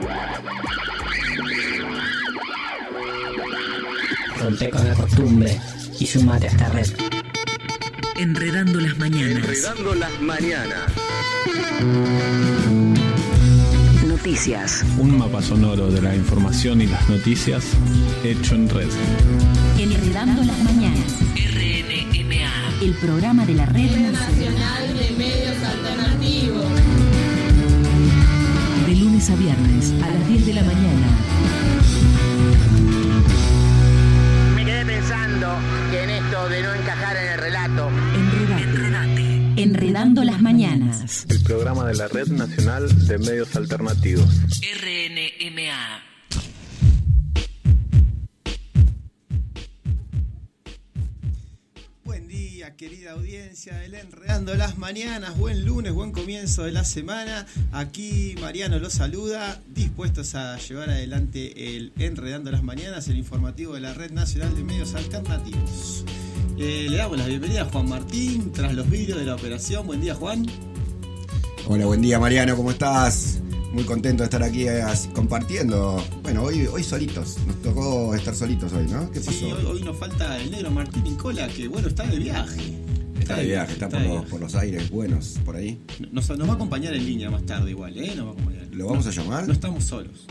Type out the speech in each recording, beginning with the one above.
Rompe con la costumbre y sumate a esta red. Enredando las mañanas. Enredando las mañanas. Noticias. Un mapa sonoro de la información y las noticias hecho en red. Enredando las mañanas. RNMA. El programa de la Red Nacional de Medios Alternativos. De lunes a viernes a las 10 de la mañana. Me quedé pensando que en esto de no encajar en el relato. Enredate. Enredando las mañanas. El programa de la Red Nacional de Medios Alternativos. RNMA. Buen día, querida audiencia del Enredando las Mañanas. Buen lunes, buen comienzo de la semana. Aquí Mariano los saluda, dispuestos a llevar adelante el Enredando las Mañanas, el informativo de la Red Nacional de Medios Alternativos. Le damos la bienvenida a Juan Martín, tras los vídeos de la operación. Buen día, Juan. Hola, buen día, Mariano, ¿cómo estás? Muy contento de estar aquí compartiendo. Bueno, hoy solitos, nos tocó estar solitos hoy, ¿no? ¿Qué pasó? Sí, hoy nos falta el negro Martín Nicola, que bueno, está de viaje. Está por los aires buenos, por ahí. Nos va a acompañar en línea más tarde igual, Nos va a acompañar. ¿Lo vamos a llamar? No estamos solos.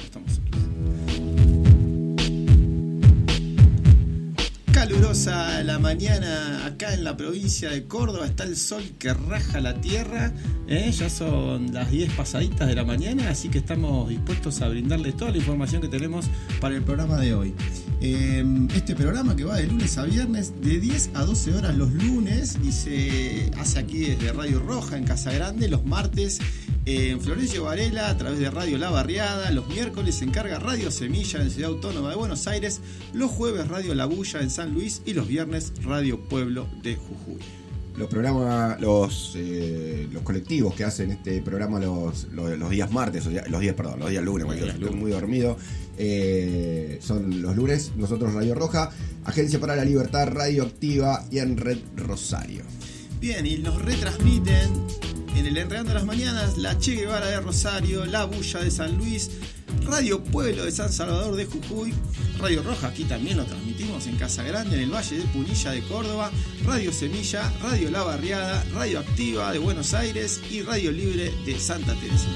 Calurosa la mañana acá en la provincia de Córdoba, está el sol que raja la tierra, ya son las 10 pasaditas de la mañana, así que estamos dispuestos a brindarles toda la información que tenemos para el programa de hoy. Este programa que va de lunes a viernes, de 10 a 12 horas los lunes, y se hace aquí desde Radio Roja en Casa Grande, los martes en Florencio Varela a través de Radio La Barriada, los miércoles se encarga Radio Semilla en Ciudad Autónoma de Buenos Aires, los jueves Radio La Bulla en San Luis y los viernes Radio Pueblo de Jujuy. Los programas, los colectivos que hacen este programa los días martes, los días lunes, estoy muy dormido, son los lunes. Nosotros Radio Roja, Agencia para la Libertad Radioactiva y en Red Rosario. Bien, y nos retransmiten en el Enredando las Mañanas la Che Guevara de Rosario, La Bulla de San Luis, Radio Pueblo de San Salvador de Jujuy, Radio Roja, aquí también lo transmitimos en Casa Grande, en el Valle de Punilla de Córdoba, Radio Semilla, Radio La Barriada, Radio Activa de Buenos Aires y Radio Libre de Santa Teresita.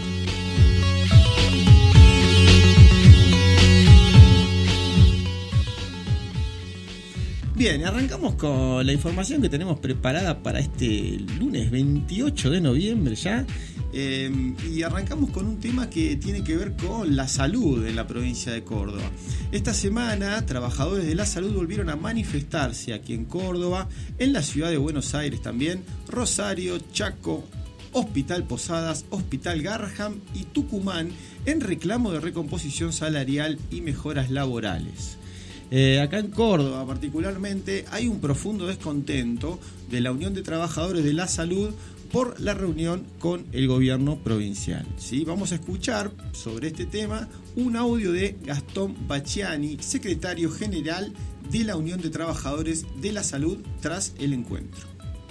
Bien, arrancamos con la información que tenemos preparada para este lunes 28 de noviembre ya. Y arrancamos con un tema que tiene que ver con la salud en la provincia de Córdoba. Esta semana, trabajadores de la salud volvieron a manifestarse aquí en Córdoba, en la ciudad de Buenos Aires también, Rosario, Chaco, Hospital Posadas, Hospital Garrahan y Tucumán, en reclamo de recomposición salarial y mejoras laborales. Acá en Córdoba particularmente hay un profundo descontento de la Unión de Trabajadores de la Salud por la reunión con el gobierno provincial. ¿Sí? Vamos a escuchar sobre este tema un audio de Gastón Bacciani, secretario general de la Unión de Trabajadores de la Salud, tras el encuentro.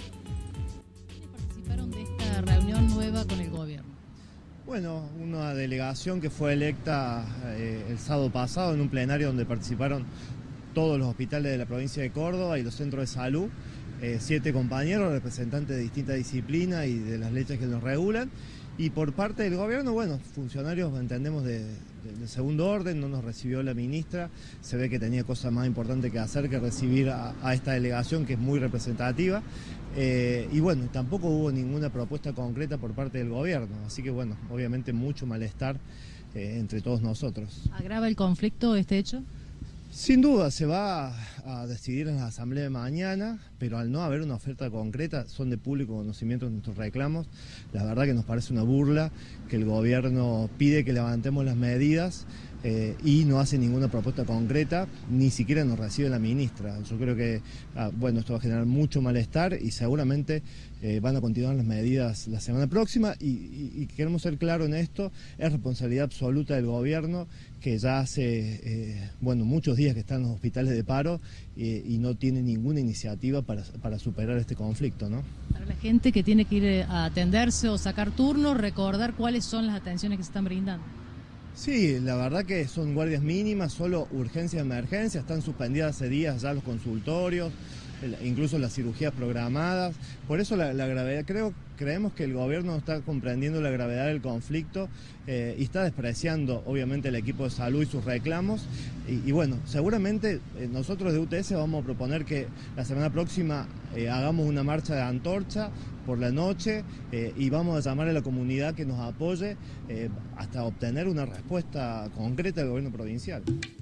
¿Participaron de esta reunión nueva con el gobierno? Bueno, una delegación que fue electa el sábado pasado en un plenario donde participaron todos los hospitales de la provincia de Córdoba y los centros de salud, 7 compañeros, representantes de distintas disciplinas y de las leyes que nos regulan, y por parte del gobierno, bueno, funcionarios, entendemos, de segundo orden. No nos recibió la ministra, se ve que tenía cosas más importantes que hacer que recibir a esta delegación, que es muy representativa, y bueno, tampoco hubo ninguna propuesta concreta por parte del gobierno, así que bueno, obviamente mucho malestar entre todos nosotros. ¿Agrava el conflicto este hecho? Sin duda se va a decidir en la asamblea de mañana, pero al no haber una oferta concreta, son de público conocimiento nuestros reclamos. La verdad que nos parece una burla que el gobierno pide que levantemos las medidas y no hace ninguna propuesta concreta, ni siquiera nos recibe la ministra. Yo creo que bueno, esto va a generar mucho malestar y seguramente van a continuar las medidas la semana próxima y queremos ser claros en esto, es responsabilidad absoluta del gobierno, que ya hace bueno, muchos días que están en los hospitales de paro y no tiene ninguna iniciativa para superar este conflicto, ¿no? Para la gente que tiene que ir a atenderse o sacar turnos, recordar cuáles son las atenciones que se están brindando. Sí, la verdad que son guardias mínimas, solo urgencia y emergencia, están suspendidas hace días ya los consultorios, incluso las cirugías programadas. Por eso la gravedad, creemos que el gobierno no está comprendiendo la gravedad del conflicto y está despreciando obviamente el equipo de salud y sus reclamos. Y bueno, seguramente nosotros de UTS vamos a proponer que la semana próxima hagamos una marcha de antorcha por la noche y vamos a llamar a la comunidad que nos apoye hasta obtener una respuesta concreta del gobierno provincial.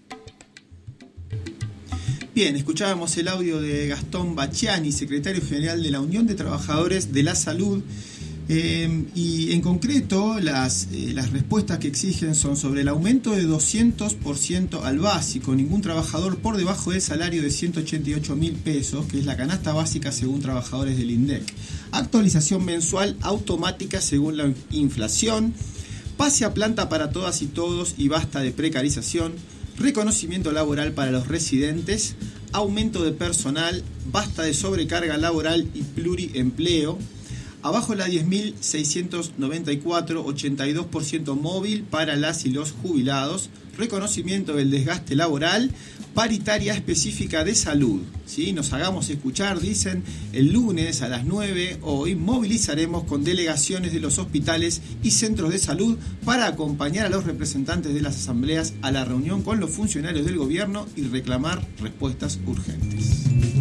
Bien, escuchábamos el audio de Gastón Bacciani, secretario general de la Unión de Trabajadores de la Salud, y en concreto las respuestas que exigen son sobre el aumento de 200% al básico, ningún trabajador por debajo del salario de 188.000 pesos, que es la canasta básica según trabajadores del INDEC, actualización mensual automática según la inflación, pase a planta para todas y todos y basta de precarización, reconocimiento laboral para los residentes, aumento de personal, basta de sobrecarga laboral y pluriempleo. Abajo la 10.694, 82% móvil para las y los jubilados, reconocimiento del desgaste laboral, paritaria específica de salud. ¿Sí? Nos hagamos escuchar, dicen, el lunes a las 9, hoy movilizaremos con delegaciones de los hospitales y centros de salud para acompañar a los representantes de las asambleas a la reunión con los funcionarios del gobierno y reclamar respuestas urgentes.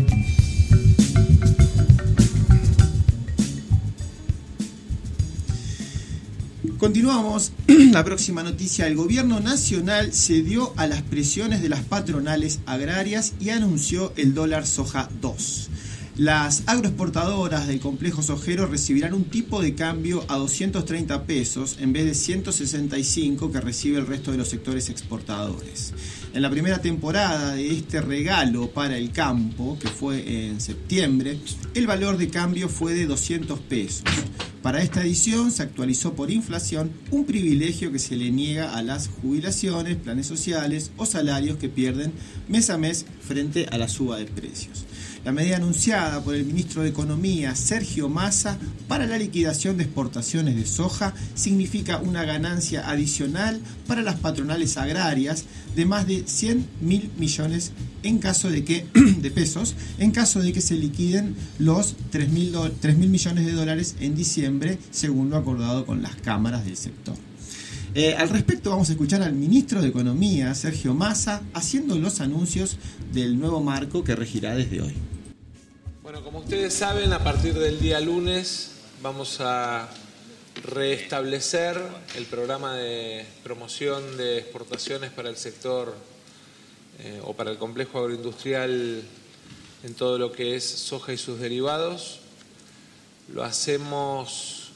Continuamos. La próxima noticia: el gobierno nacional cedió a las presiones de las patronales agrarias y anunció el dólar soja 2. Las agroexportadoras del complejo sojero recibirán un tipo de cambio a 230 pesos en vez de 165 que recibe el resto de los sectores exportadores. En la primera temporada de este regalo para el campo, que fue en septiembre, el valor de cambio fue de 200 pesos. Para esta edición se actualizó por inflación, un privilegio que se le niega a las jubilaciones, planes sociales o salarios que pierden mes a mes frente a la suba de precios. La medida anunciada por el ministro de Economía, Sergio Massa, para la liquidación de exportaciones de soja significa una ganancia adicional para las patronales agrarias de más de 100.000 millones en caso de que, de pesos, en caso de que se liquiden los 3.000 millones de dólares en diciembre, según lo acordado con las cámaras del sector. Al respecto vamos a escuchar al ministro de Economía, Sergio Massa, haciendo los anuncios del nuevo marco que regirá desde hoy. Bueno, como ustedes saben, a partir del día lunes vamos a restablecer el programa de promoción de exportaciones para el sector o para el complejo agroindustrial en todo lo que es soja y sus derivados. Lo hacemos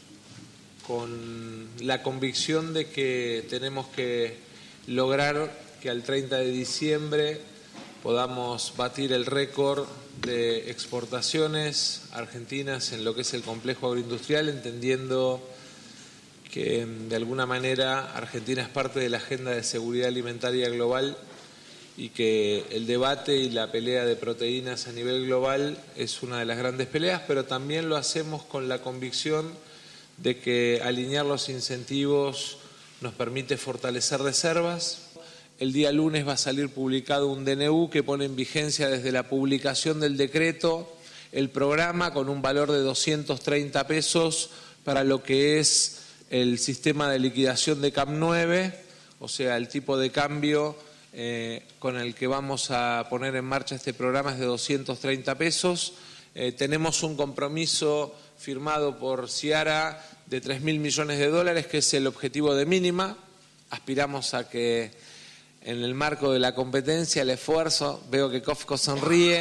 con la convicción de que tenemos que lograr que al 30 de diciembre podamos batir el récord de exportaciones argentinas en lo que es el complejo agroindustrial, entendiendo que de alguna manera Argentina es parte de la agenda de seguridad alimentaria global y que el debate y la pelea de proteínas a nivel global es una de las grandes peleas, pero también lo hacemos con la convicción de que alinear los incentivos nos permite fortalecer reservas. El día lunes va a salir publicado un DNU que pone en vigencia desde la publicación del decreto el programa con un valor de 230 pesos para lo que es el sistema de liquidación de CAM9, o sea, el tipo de cambio con el que vamos a poner en marcha este programa es de 230 pesos. Tenemos un compromiso firmado por Ciara de 3.000 millones de dólares, que es el objetivo de mínima. Aspiramos a que en el marco de la competencia, el esfuerzo, veo que Kofco sonríe,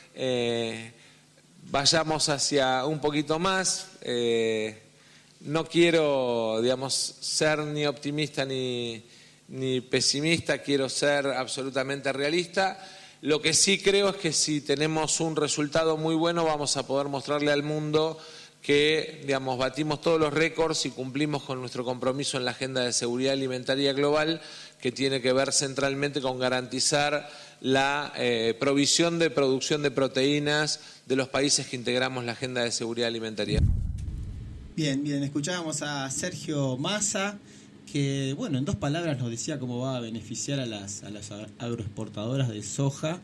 vayamos hacia un poquito más. No quiero, ser ni optimista ni pesimista, quiero ser absolutamente realista. Lo que sí creo es que si tenemos un resultado muy bueno vamos a poder mostrarle al mundo que, batimos todos los récords y cumplimos con nuestro compromiso en la agenda de seguridad alimentaria global, que tiene que ver centralmente con garantizar la provisión de producción de proteínas de los países que integramos la agenda de seguridad alimentaria. Bien, escuchábamos a Sergio Massa, que, bueno, en 2 palabras nos decía cómo va a beneficiar a las agroexportadoras de soja.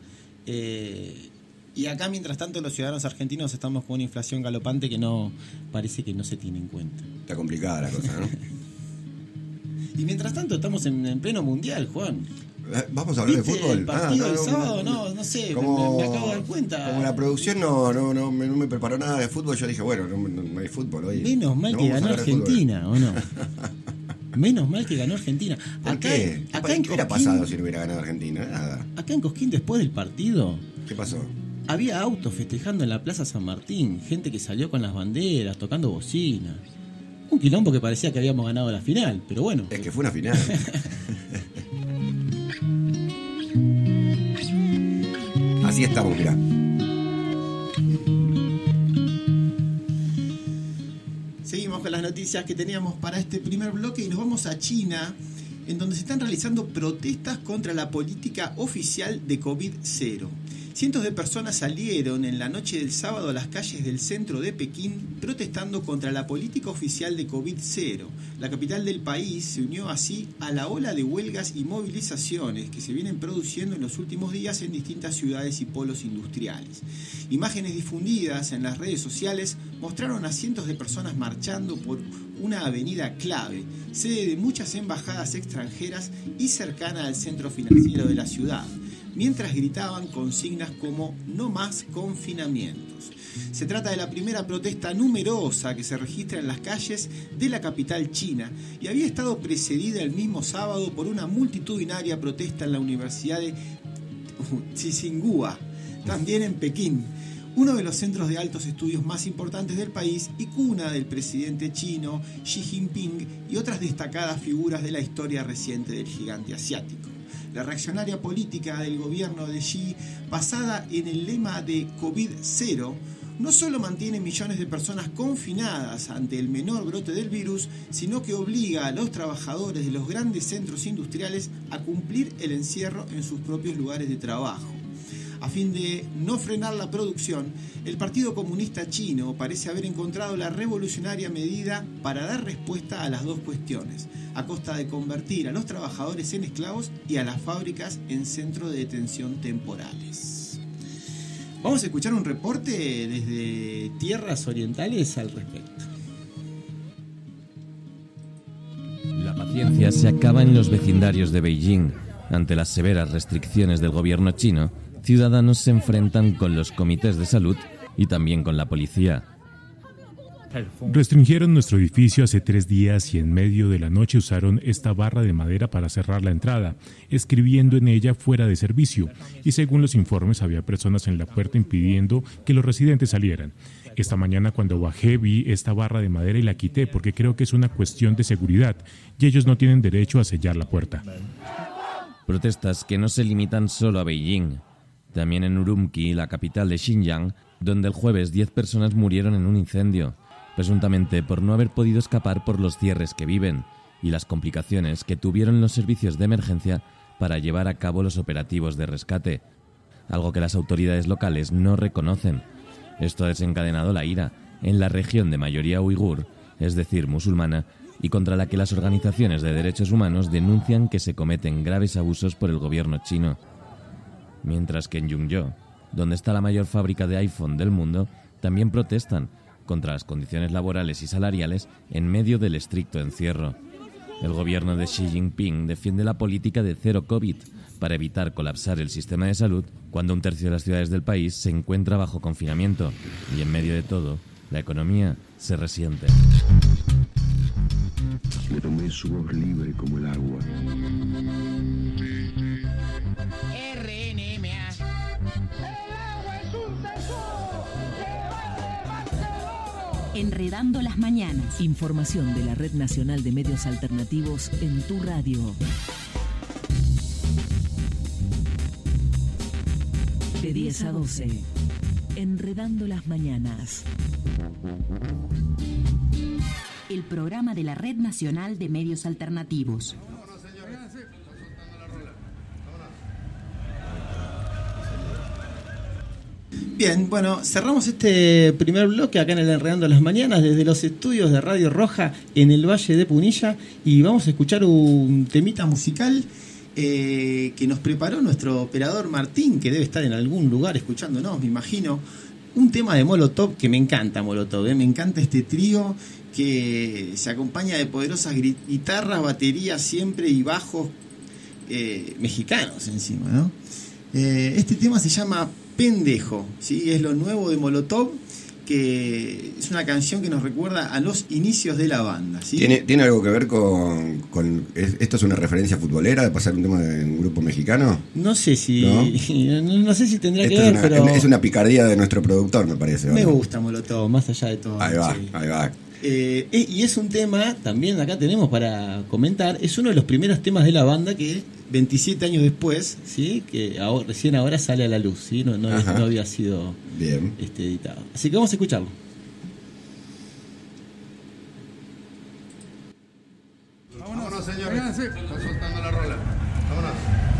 Y acá, mientras tanto, los ciudadanos argentinos estamos con una inflación galopante que parece que no se tiene en cuenta. Está complicada la cosa, ¿no? Y mientras tanto estamos en pleno mundial, Juan. ¿Vamos a hablar de fútbol? El partido del sábado, no sé, me acabo de dar cuenta. Como la producción no me preparó nada de fútbol, yo dije, bueno, no hay fútbol hoy. Menos mal que ganó Argentina, ¿o no? Menos mal que ganó Argentina. ¿Por qué? ¿Qué hubiera pasado si no hubiera ganado Argentina? Nada. Acá en Cosquín, después del partido, ¿qué pasó? Había autos festejando en la Plaza San Martín, gente que salió con las banderas, tocando bocinas. Un quilombo que parecía que habíamos ganado la final, pero bueno. Es que fue una final. Así estamos, mirá. Seguimos con las noticias que teníamos para este primer bloque y nos vamos a China, en donde se están realizando protestas contra la política oficial de COVID-0. Cientos de personas salieron en la noche del sábado a las calles del centro de Pekín protestando contra la política oficial de COVID-0. La capital del país se unió así a la ola de huelgas y movilizaciones que se vienen produciendo en los últimos días en distintas ciudades y polos industriales. Imágenes difundidas en las redes sociales mostraron a cientos de personas marchando por una avenida clave, sede de muchas embajadas extranjeras y cercana al centro financiero de la ciudad, mientras gritaban consignas como "no más confinamientos". Se trata de la primera protesta numerosa que se registra en las calles de la capital china y había estado precedida el mismo sábado por una multitudinaria protesta en la Universidad de Tsinghua, también en Pekín, uno de los centros de altos estudios más importantes del país y cuna del presidente chino Xi Jinping y otras destacadas figuras de la historia reciente del gigante asiático. La reaccionaria política del gobierno de Xi, basada en el lema de COVID-0, no solo mantiene millones de personas confinadas ante el menor brote del virus, sino que obliga a los trabajadores de los grandes centros industriales a cumplir el encierro en sus propios lugares de trabajo. A fin de no frenar la producción, el Partido Comunista Chino parece haber encontrado la revolucionaria medida para dar respuesta a las dos cuestiones, a costa de convertir a los trabajadores en esclavos y a las fábricas en centros de detención temporales. Vamos a escuchar un reporte desde tierras orientales al respecto. La paciencia se acaba en los vecindarios de Beijing. Ante las severas restricciones del gobierno chino, ciudadanos se enfrentan con los comités de salud y también con la policía. Restringieron nuestro edificio hace 3 días y en medio de la noche usaron esta barra de madera para cerrar la entrada, escribiendo en ella "fuera de servicio", y según los informes había personas en la puerta impidiendo que los residentes salieran. Esta mañana cuando bajé vi esta barra de madera y la quité porque creo que es una cuestión de seguridad y ellos no tienen derecho a sellar la puerta. Protestas que no se limitan solo a Beijing. También en Urumqi, la capital de Xinjiang, donde el jueves 10 personas murieron en un incendio, presuntamente por no haber podido escapar por los cierres que viven y las complicaciones que tuvieron los servicios de emergencia para llevar a cabo los operativos de rescate, algo que las autoridades locales no reconocen. Esto ha desencadenado la ira en la región de mayoría uigur, es decir, musulmana, y contra la que las organizaciones de derechos humanos denuncian que se cometen graves abusos por el gobierno chino. Mientras que en Yungyo, donde está la mayor fábrica de iPhone del mundo, también protestan contra las condiciones laborales y salariales en medio del estricto encierro. El gobierno de Xi Jinping defiende la política de cero COVID para evitar colapsar el sistema de salud cuando 1/3 de las ciudades del país se encuentra bajo confinamiento y en medio de todo, la economía se resiente. Le tomé su voz libre como el agua. RNMA. Enredando las mañanas. Información de la Red Nacional de Medios Alternativos en tu radio. De 10 a 12. Enredando las mañanas. El programa de la Red Nacional de Medios Alternativos. Bien, bueno, cerramos este primer bloque acá en el Enredando las Mañanas desde los estudios de Radio Roja en el Valle de Punilla y vamos a escuchar un temita musical que nos preparó nuestro operador Martín, que debe estar en algún lugar escuchándonos, me imagino. Un tema de Molotov que me encanta, Molotov, me encanta este trío que se acompaña de poderosas guitarras, baterías siempre y bajos mexicanos encima, ¿no? Este tema se llama Pendejo, ¿sí? Es lo nuevo de Molotov, que es una canción que nos recuerda a los inicios de la banda, ¿sí? ¿Tiene algo que ver con esto es una referencia futbolera de pasar un tema de un grupo mexicano? No sé si no sé si tendría Esto que ver, pero es una picardía de nuestro productor, me parece. me ¿no? gusta Molotov, más allá de todo. Ahí va, sí. ahí va. Y es un tema, también acá tenemos para comentar, es uno de los primeros temas de la banda que 27 años después, ¿sí? Que recién ahora sale a la luz, ¿sí? No había sido bien editado. Así que vamos a escucharlo. Vámonos, señores. Están soltando la rola. Vámonos.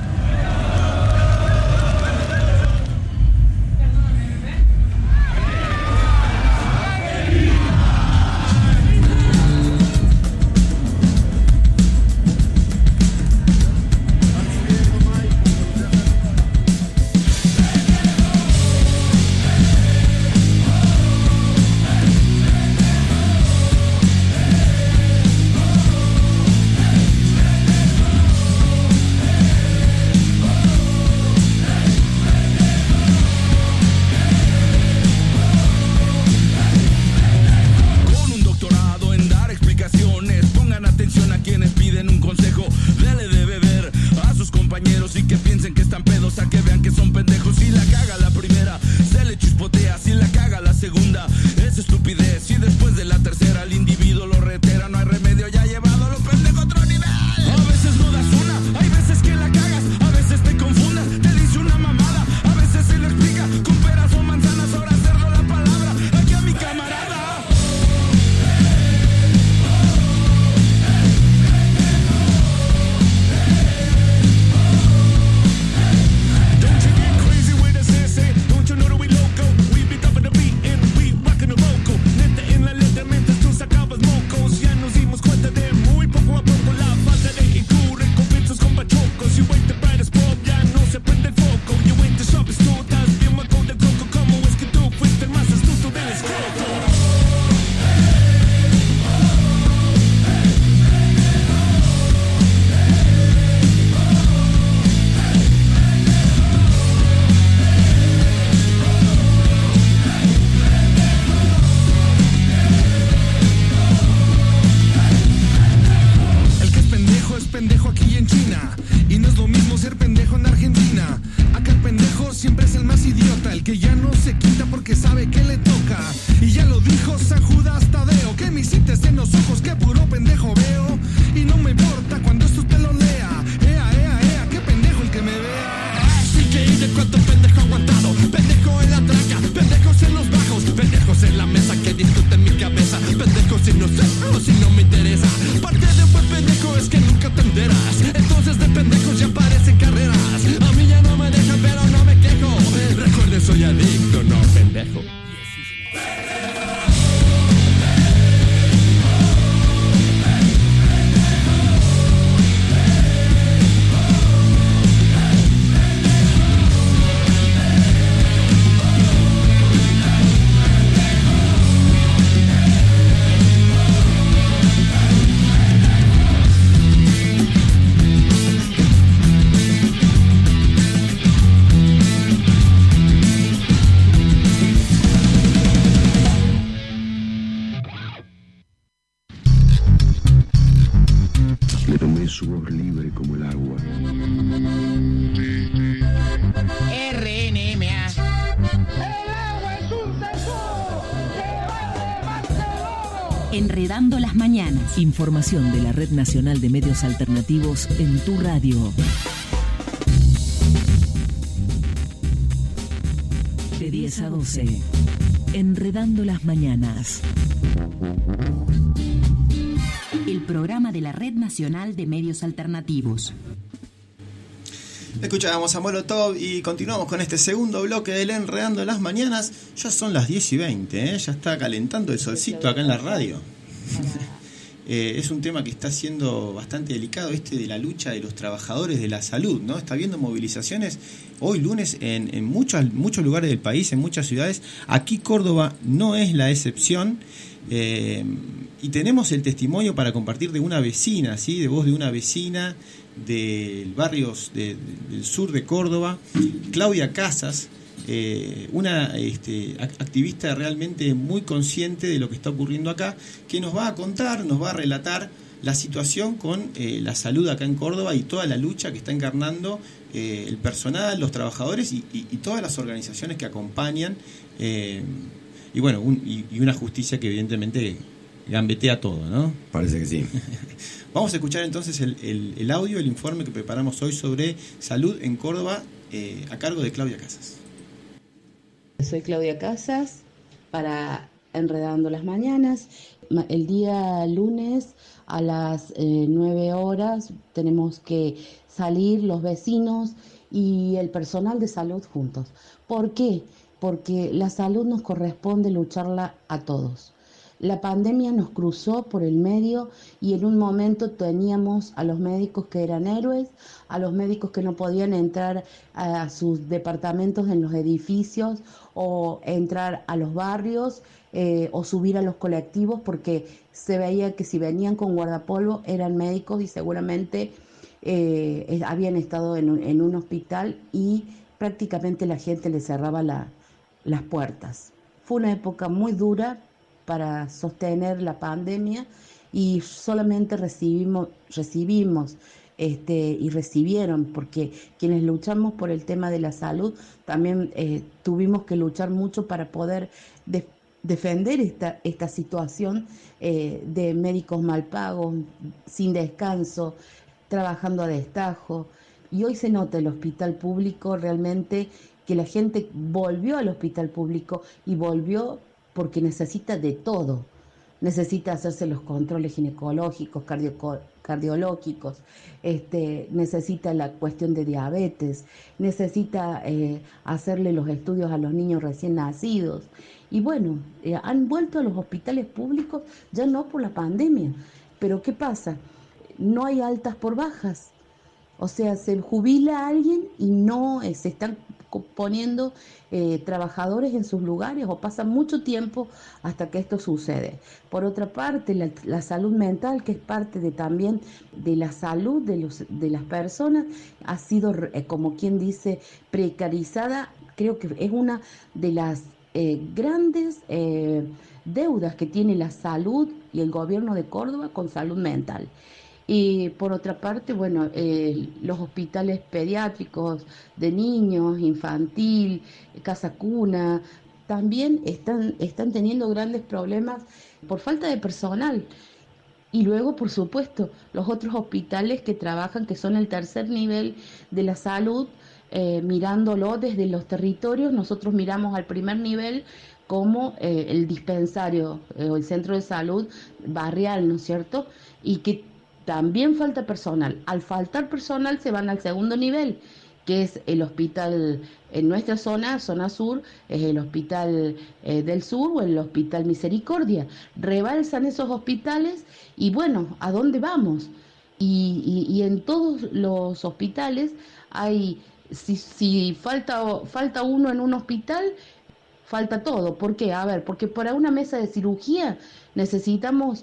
sudor libre como el agua. RNMA. ¡El agua es un tesoro! ¡Que vale más que el oro! Enredando las mañanas. Información de la Red Nacional de Medios Alternativos en tu radio. De 10 a 12. Enredando las mañanas. El programa de la Red Nacional de Medios Alternativos. Escuchábamos a Molotov y continuamos con este segundo bloque del Enredando las Mañanas. Ya son las 10:20, ya está calentando el solcito acá en la radio. Es un tema que está siendo bastante delicado, de la lucha de los trabajadores de la salud, ¿no? Está habiendo movilizaciones hoy lunes en muchos lugares del país, en muchas ciudades. Aquí Córdoba no es la excepción. Y tenemos el testimonio para compartir de una vecina, ¿sí? De voz de una vecina del barrio del sur de Córdoba, Claudia Casas, una activista realmente muy consciente de lo que está ocurriendo acá, que nos va a contar, nos va a relatar la situación con la salud acá en Córdoba y toda la lucha que está encarnando el personal, los trabajadores y todas las organizaciones que acompañan, y bueno, y una justicia que evidentemente gambetea todo, ¿no? Parece que sí. Vamos a escuchar entonces el audio, el informe que preparamos hoy sobre salud en Córdoba, a cargo de Claudia Casas. Soy Claudia Casas para Enredando las Mañanas. El día lunes a las 9 horas tenemos que salir los vecinos y el personal de salud juntos. ¿Por qué? Porque la salud nos corresponde lucharla a todos. La pandemia nos cruzó por el medio y en un momento teníamos a los médicos que eran héroes, a los médicos que no podían entrar a sus departamentos en los edificios o entrar a los barrios o subir a los colectivos, porque se veía que si venían con guardapolvo eran médicos y seguramente habían estado en un hospital y prácticamente la gente les cerraba las puertas. Fue una época muy dura para sostener la pandemia y solamente recibimos y recibieron, porque quienes luchamos por el tema de la salud también tuvimos que luchar mucho para poder defender esta situación de médicos mal pagos, sin descanso, trabajando a destajo. Y hoy se nota el hospital público realmente, que la gente volvió al hospital público y volvió porque necesita de todo. Necesita hacerse los controles ginecológicos, cardiológicos, necesita la cuestión de diabetes, necesita hacerle los estudios a los niños recién nacidos. Y bueno, han vuelto a los hospitales públicos, ya no por la pandemia. Pero ¿qué pasa? No hay altas por bajas. O sea, se jubila alguien y no se están poniendo trabajadores en sus lugares, o pasa mucho tiempo hasta que esto sucede. Por otra parte, la salud mental, que es parte también de la salud de las personas, ha sido, como quien dice, precarizada. Creo que es una de las grandes deudas que tiene la salud y el gobierno de Córdoba con salud mental. Y por otra parte, bueno, los hospitales pediátricos de niños, infantil, casa cuna, también están teniendo grandes problemas por falta de personal. Y luego, por supuesto, los otros hospitales que trabajan, que son el tercer nivel de la salud, mirándolo desde los territorios, nosotros miramos al primer nivel como el dispensario o el centro de salud barrial, ¿no es cierto? Y que también falta personal. Al faltar personal se van al segundo nivel, que es el hospital en nuestra zona sur, es el hospital del sur o el hospital Misericordia. Rebalsan esos hospitales y bueno, ¿a dónde vamos? Y en todos los hospitales hay, si falta uno en un hospital, falta todo. ¿Por qué? A ver, porque para una mesa de cirugía necesitamos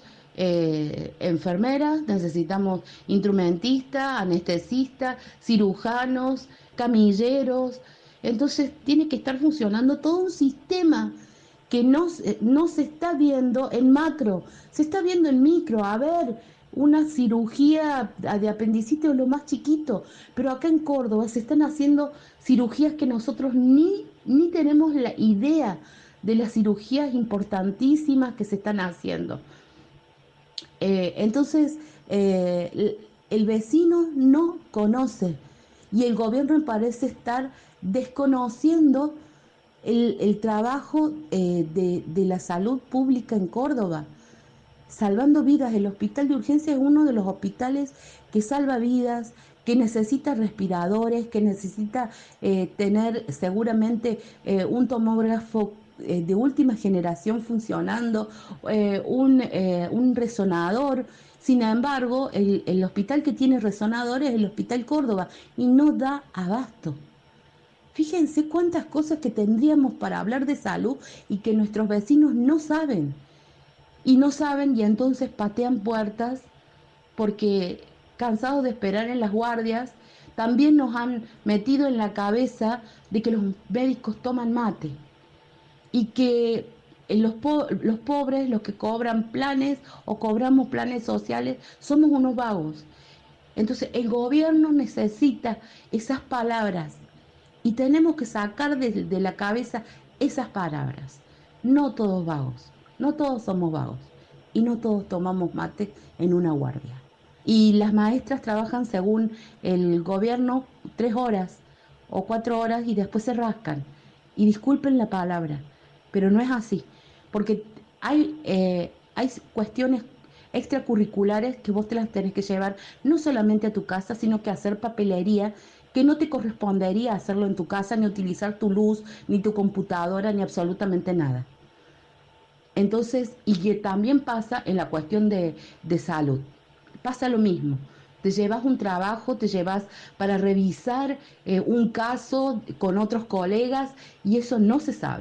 enfermeras, necesitamos instrumentistas, anestesistas, cirujanos, camilleros. Entonces tiene que estar funcionando todo un sistema que no se está viendo en macro, se está viendo en micro. A ver, una cirugía de apendicitis es lo más chiquito, pero acá en Córdoba se están haciendo cirugías que nosotros ni tenemos la idea de las cirugías importantísimas que se están haciendo. Entonces, el vecino no conoce y el gobierno parece estar desconociendo el trabajo de la salud pública en Córdoba, salvando vidas. El hospital de urgencia es uno de los hospitales que salva vidas, que necesita respiradores, que necesita tener seguramente un tomógrafo de última generación funcionando, un resonador. Sin embargo, el hospital que tiene resonadores es el Hospital Córdoba y no da abasto. Fíjense cuántas cosas que tendríamos para hablar de salud y que nuestros vecinos no saben. Y no saben y entonces patean puertas porque cansados de esperar en las guardias, también nos han metido en la cabeza de que los médicos toman mate y que los pobres, los que cobran planes o cobramos planes sociales, somos unos vagos. Entonces el gobierno necesita esas palabras y tenemos que sacar de la cabeza esas palabras. No todos vagos, no todos somos vagos y no todos tomamos mate en una guardia. Y las maestras trabajan según el gobierno 3 horas o 4 horas y después se rascan. Y disculpen la palabra, pero no es así. Porque hay cuestiones extracurriculares que vos te las tenés que llevar no solamente a tu casa, sino que hacer papelería que no te correspondería hacerlo en tu casa, ni utilizar tu luz, ni tu computadora, ni absolutamente nada. Entonces, y que también pasa en la cuestión de salud. Pasa lo mismo. Te llevas un trabajo, te llevas para revisar un caso con otros colegas y eso no se sabe.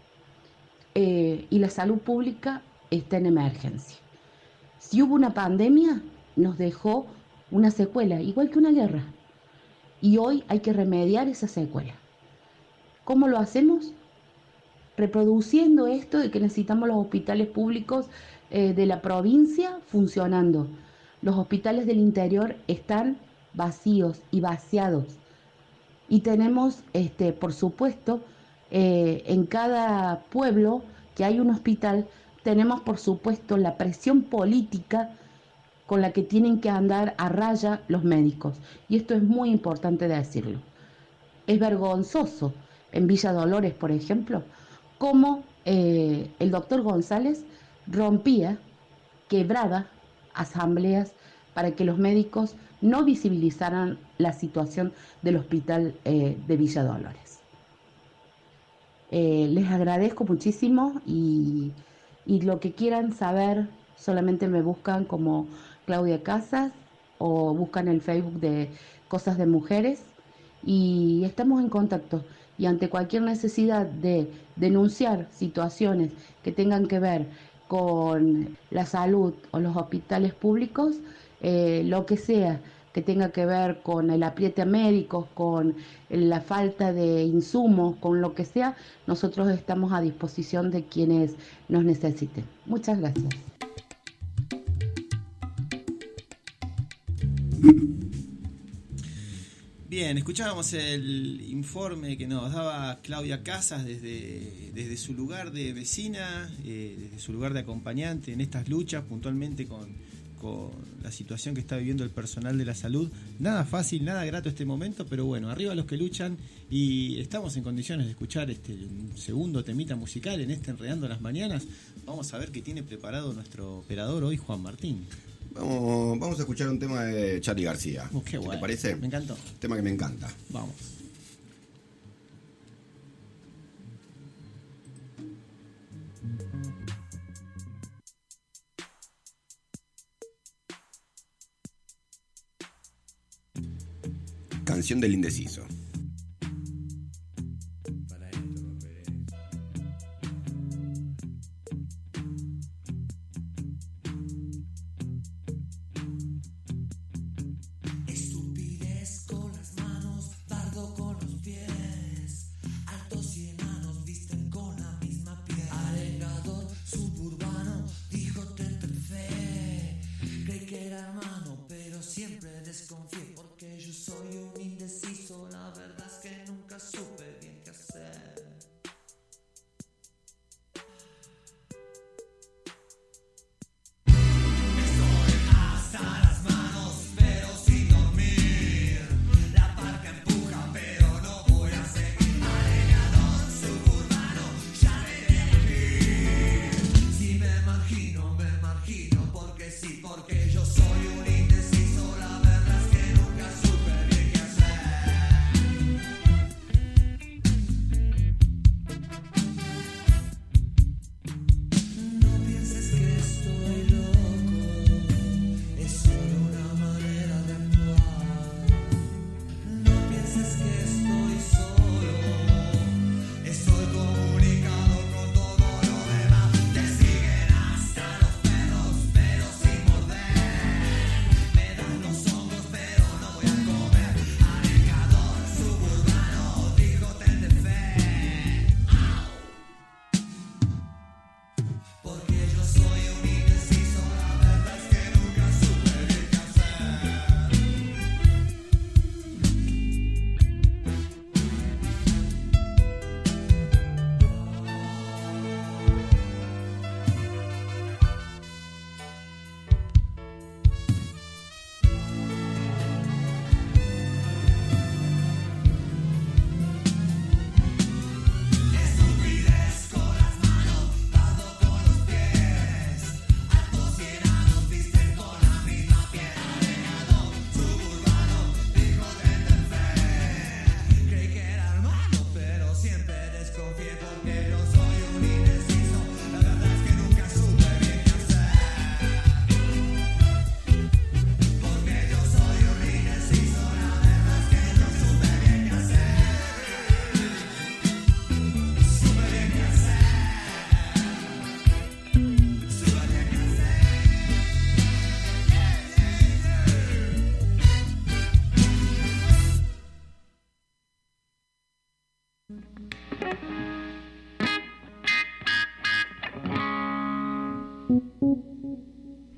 Y la salud pública está en emergencia. Si hubo una pandemia, nos dejó una secuela, igual que una guerra. Y hoy hay que remediar esa secuela. ¿Cómo lo hacemos? Reproduciendo esto de que necesitamos los hospitales públicos de la provincia funcionando. Los hospitales del interior están vacíos y vaciados. Y tenemos, por supuesto, en cada pueblo que hay un hospital, tenemos, por supuesto, la presión política con la que tienen que andar a raya los médicos. Y esto es muy importante decirlo. Es vergonzoso en Villa Dolores, por ejemplo, cómo el doctor González rompía, quebraba asambleas para que los médicos no visibilizaran la situación del hospital de Villa Dolores. Les agradezco muchísimo y lo que quieran saber solamente me buscan como Claudia Casas o buscan el Facebook de Cosas de Mujeres y estamos en contacto. Y ante cualquier necesidad de denunciar situaciones que tengan que ver con la salud o los hospitales públicos, lo que sea que tenga que ver con el apriete a médicos, con la falta de insumos, con lo que sea, nosotros estamos a disposición de quienes nos necesiten. Muchas gracias. Bien, escuchábamos el informe que nos daba Claudia Casas desde su lugar de vecina, desde su lugar de acompañante en estas luchas, puntualmente con la situación que está viviendo el personal de la salud. Nada fácil, nada grato este momento, pero bueno, arriba los que luchan y estamos en condiciones de escuchar un segundo temita musical en Enredando las Mañanas. Vamos a ver qué tiene preparado nuestro operador hoy, Juan Martín. Vamos a escuchar un tema de Charly García. Qué bueno. ¿Te parece? Me encantó. Un tema que me encanta. Vamos. Canción del indeciso. Estupidez con las manos, dardo con los pies. Altos y enanos visten con la misma piel. Arengador suburbano, dijo tener fe. Creí que era hermano, pero siempre desconfié porque yo soy un indeciso, la verdad.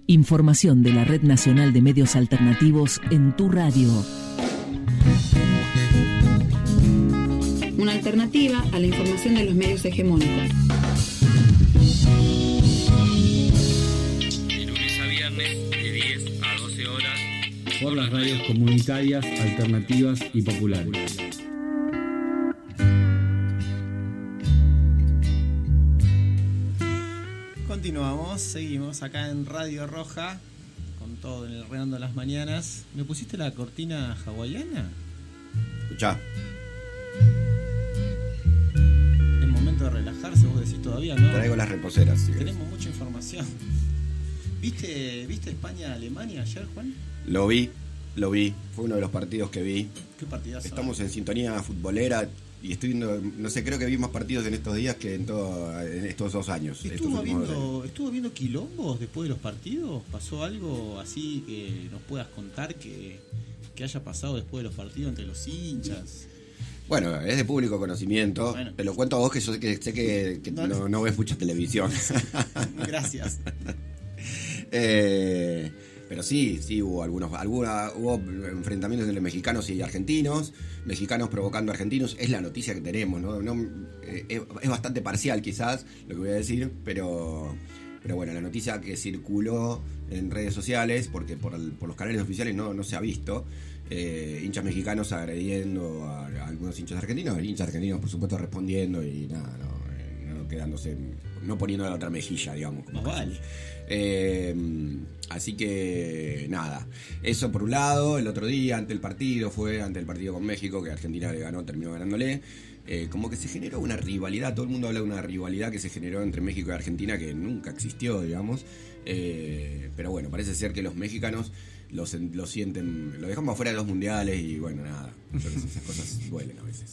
Información de la Red Nacional de Medios Alternativos en tu radio. Una alternativa a la información de los medios hegemónicos. De lunes a viernes, de 10 a 12 horas. Por las radios comunitarias, alternativas y populares. Continuamos, seguimos acá en Radio Roja, con todo en el Renando las Mañanas. ¿Me pusiste la cortina hawaiana? Escuchá. Es momento de relajarse, vos decís todavía, ¿no? Traigo las reposeras. Si tenemos mucha información. ¿Viste España-Alemania ayer, Juan? Lo vi. Fue uno de los partidos que vi. ¿Qué partidazo? Estamos en sintonía futbolera y estoy viendo, no sé, creo que vi más partidos en estos días que en estos 2 años. ¿Estuvo viendo quilombos después de los partidos? ¿Pasó algo así que nos puedas contar que haya pasado después de los partidos entre los hinchas? Bueno, es de público conocimiento, bueno. Te lo cuento a vos que yo sé que no ves mucha televisión. Gracias. Pero sí hubo hubo enfrentamientos entre mexicanos y argentinos, mexicanos provocando a argentinos, es la noticia que tenemos, ¿no? Es bastante parcial quizás lo que voy a decir, pero bueno, la noticia que circuló en redes sociales, porque por los canales oficiales no se ha visto, hinchas mexicanos agrediendo a algunos hinchas argentinos por supuesto respondiendo y nada, no quedándose, no poniendo la otra mejilla, digamos. Como vale. Así que nada, eso por un lado. El otro día ante el partido con México, que Argentina terminó ganándole, como que se generó una rivalidad. Todo el mundo habla de una rivalidad que se generó entre México y Argentina que nunca existió, digamos, pero bueno, parece ser que los mexicanos lo sienten, lo dejamos afuera de los mundiales y bueno, nada, entonces esas cosas duelen a veces.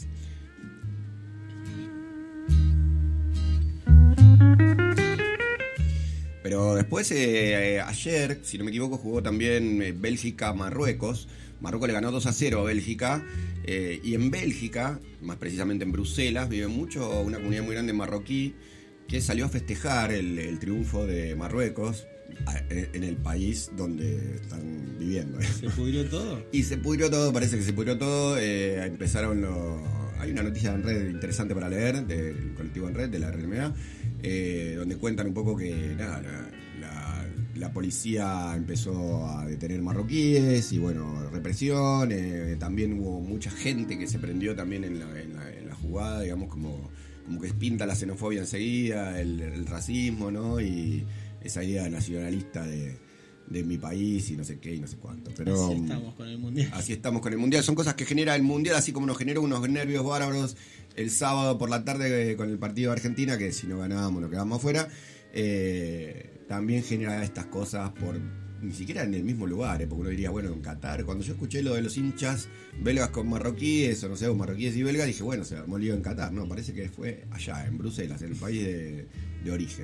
Pero después, ayer, si no me equivoco, jugó también Bélgica-Marruecos. Marruecos le ganó 2-0 a Bélgica. Y en Bélgica, más precisamente en Bruselas, vive una comunidad muy grande marroquí que salió a festejar el triunfo de Marruecos en el país donde están viviendo. ¿Se pudrió todo? Y se pudrió todo, parece que se pudrió todo. Empezaron Hay una noticia en red interesante para leer, del colectivo en red, de la RNMA, donde cuentan un poco que la policía empezó a detener marroquíes y bueno, represión, también hubo mucha gente que se prendió también en la jugada, digamos, como que pinta la xenofobia enseguida, el racismo, ¿no? Y esa idea nacionalista de mi país y no sé qué y no sé cuánto. Pero así estamos con el Mundial. Así estamos con el Mundial. Son cosas que genera el Mundial, así como nos generó unos nervios bárbaros el sábado por la tarde con el partido de Argentina, que si no ganábamos nos quedábamos afuera. También genera estas cosas ni siquiera en el mismo lugar, porque uno diría, bueno, en Qatar. Cuando yo escuché lo de los hinchas belgas con marroquíes, o no sé, marroquíes y belgas, dije, bueno, se armó lío en Qatar. No, parece que fue allá, en Bruselas, en el país de origen.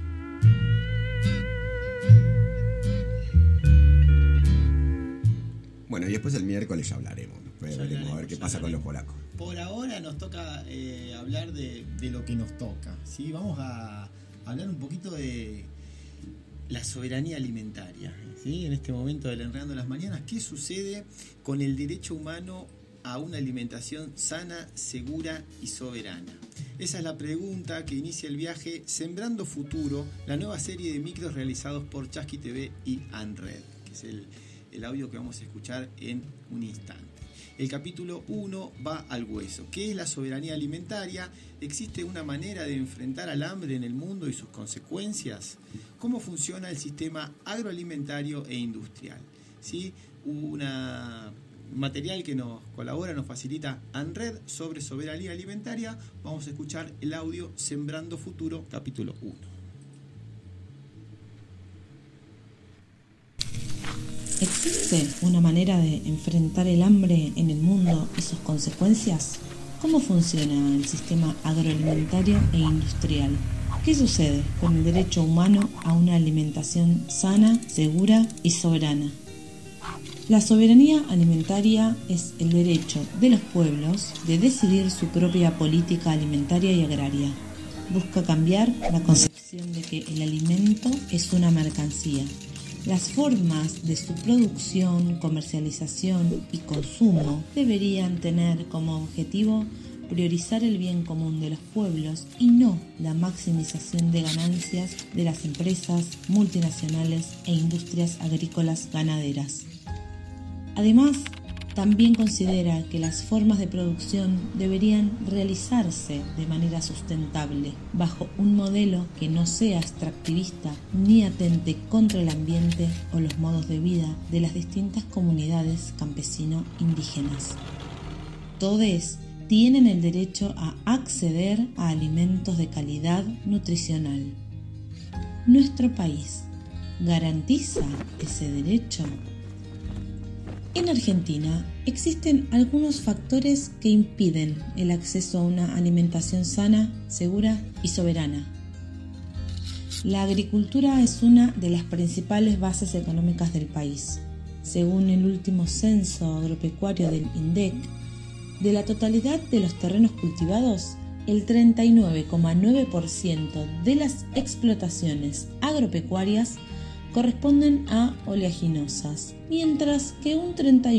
Bueno, y después el miércoles ya hablaremos. Veremos a ver qué pasa con los polacos. Por ahora nos toca hablar de lo que nos toca, ¿sí? Vamos a hablar un poquito de la soberanía alimentaria, ¿sí? En este momento del Enredando las Mañanas, ¿qué sucede con el derecho humano a una alimentación sana, segura y soberana? Esa es la pregunta que inicia el viaje Sembrando Futuro, la nueva serie de micros realizados por Chasqui TV y ANRED, que es el audio que vamos a escuchar en un instante. El capítulo 1 va al hueso. ¿Qué es la soberanía alimentaria? ¿Existe una manera de enfrentar al hambre en el mundo y sus consecuencias? ¿Cómo funciona el sistema agroalimentario e industrial? ¿Sí? Un material que nos colabora, nos facilita ANRED sobre soberanía alimentaria. Vamos a escuchar el audio Sembrando Futuro, capítulo 1. ¿Existe una manera de enfrentar el hambre en el mundo y sus consecuencias? ¿Cómo funciona el sistema agroalimentario e industrial? ¿Qué sucede con el derecho humano a una alimentación sana, segura y soberana? La soberanía alimentaria es el derecho de los pueblos de decidir su propia política alimentaria y agraria. Busca cambiar la concepción de que el alimento es una mercancía Las formas de su producción, comercialización y consumo deberían tener como objetivo priorizar el bien común de los pueblos y no la maximización de ganancias de las empresas multinacionales e industrias agrícolas ganaderas. Además, también considera que las formas de producción deberían realizarse de manera sustentable, bajo un modelo que no sea extractivista ni atente contra el ambiente o los modos de vida de las distintas comunidades campesino-indígenas. Todos tienen el derecho a acceder a alimentos de calidad nutricional. ¿Nuestro país garantiza ese derecho? En Argentina existen algunos factores que impiden el acceso a una alimentación sana, segura y soberana. La agricultura es una de las principales bases económicas del país. Según el último censo agropecuario del INDEC, de la totalidad de los terrenos cultivados, el 39,9% de las explotaciones agropecuarias corresponden a oleaginosas, mientras que un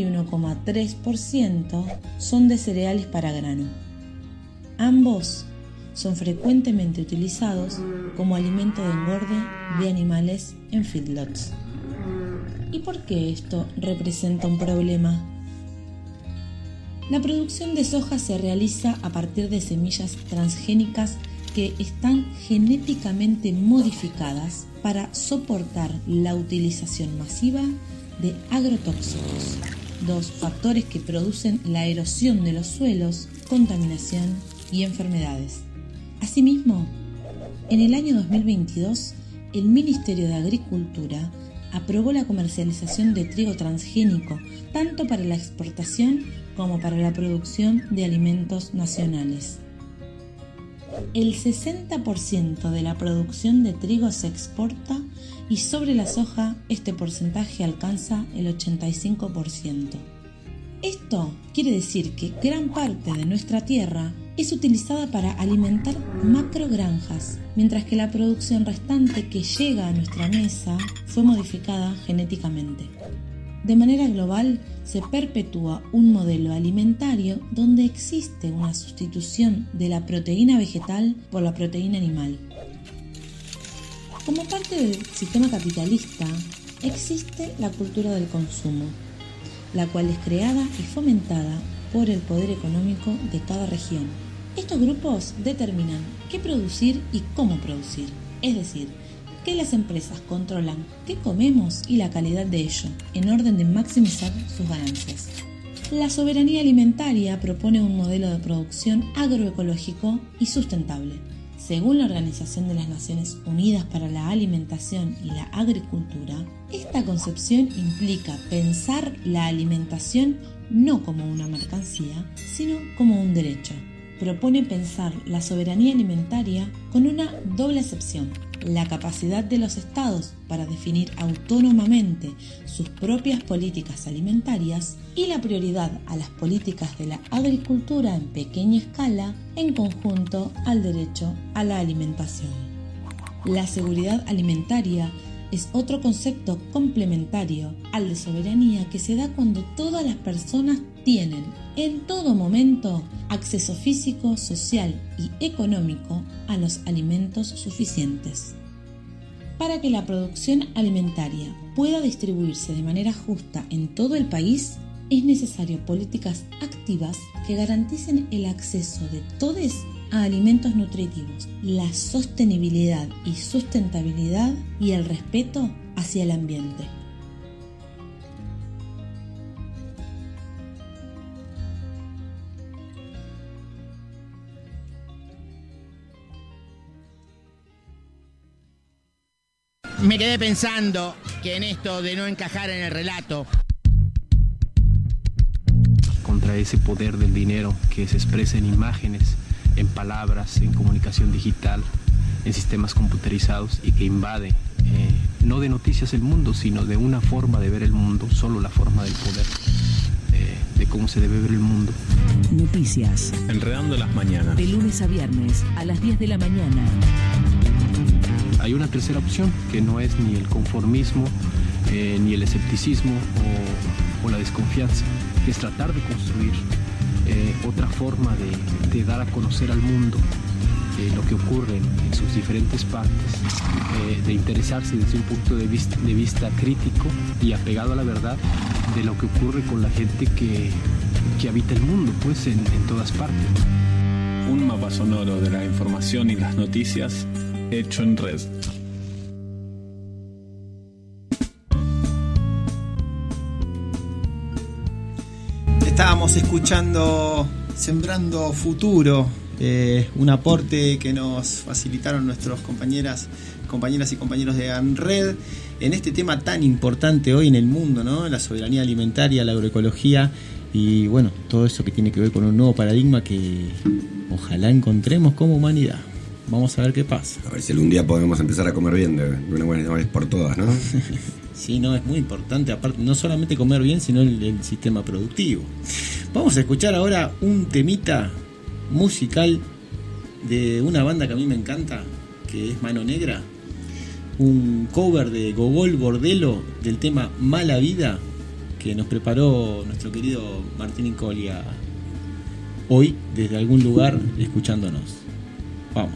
31,3% son de cereales para grano. Ambos son frecuentemente utilizados como alimento de engorde de animales en feedlots. ¿Y por qué esto representa un problema? La producción de soja se realiza a partir de semillas transgénicas que están genéticamente modificadas para soportar la utilización masiva de agrotóxicos, dos factores que producen la erosión de los suelos, contaminación y enfermedades. Asimismo, en el año 2022, el Ministerio de Agricultura aprobó la comercialización de trigo transgénico, tanto para la exportación como para la producción de alimentos nacionales. El 60% de la producción de trigo se exporta y sobre la soja este porcentaje alcanza el 85%. Esto quiere decir que gran parte de nuestra tierra es utilizada para alimentar macrogranjas, mientras que la producción restante que llega a nuestra mesa fue modificada genéticamente. De manera global, se perpetúa un modelo alimentario donde existe una sustitución de la proteína vegetal por la proteína animal. Como parte del sistema capitalista, existe la cultura del consumo, la cual es creada y fomentada por el poder económico de cada región. Estos grupos determinan qué producir y cómo producir, es decir, que las empresas controlan qué comemos y la calidad de ello, en orden de maximizar sus ganancias. La soberanía alimentaria propone un modelo de producción agroecológico y sustentable. Según la Organización de las Naciones Unidas para la Alimentación y la Agricultura, esta concepción implica pensar la alimentación no como una mercancía, sino como un derecho. Propone pensar la soberanía alimentaria con una doble acepción: la capacidad de los estados para definir autónomamente sus propias políticas alimentarias y la prioridad a las políticas de la agricultura en pequeña escala en conjunto al derecho a la alimentación. La seguridad alimentaria es otro concepto complementario al de soberanía que se da cuando todas las personas tienen en todo momento acceso físico, social y económico a los alimentos suficientes. Para que la producción alimentaria pueda distribuirse de manera justa en todo el país, es necesario políticas activas que garanticen el acceso de todos a alimentos nutritivos, la sostenibilidad y sustentabilidad y el respeto hacia el ambiente. Me quedé pensando que en esto de no encajar en el relato, contra ese poder del dinero que se expresa en imágenes, en palabras, en comunicación digital, en sistemas computerizados y que invade no de noticias el mundo, sino de una forma de ver el mundo, solo la forma del poder, de cómo se debe ver el mundo. Noticias. Enredando las mañanas. De lunes a viernes a las 10 de la mañana. Hay una tercera opción que no es ni el conformismo ni el escepticismo o la desconfianza. Es tratar de construir otra forma de dar a conocer al mundo lo que ocurre en sus diferentes partes, de interesarse desde un punto de vista crítico y apegado a la verdad de lo que ocurre con la gente que habita el mundo, pues en todas partes. Un mapa sonoro de la información y las noticias hecho en red. Estábamos escuchando Sembrando Futuro, un aporte que nos facilitaron nuestros compañeras y compañeros de ANRED en este tema tan importante hoy en el mundo, ¿no? La soberanía alimentaria, la agroecología y bueno, todo eso que tiene que ver con un nuevo paradigma que ojalá encontremos como humanidad. Vamos a ver qué pasa. A ver si algún día podemos empezar a comer bien de una buena vez por todas, ¿no? Sí, no, es muy importante, aparte, no solamente comer bien, sino el sistema productivo. Vamos a escuchar ahora un temita musical de una banda que a mí me encanta, que es Mano Negra. Un cover de Gogol Bordello del tema Mala Vida, que nos preparó nuestro querido Martín Incolia hoy desde algún lugar escuchándonos. Vamos.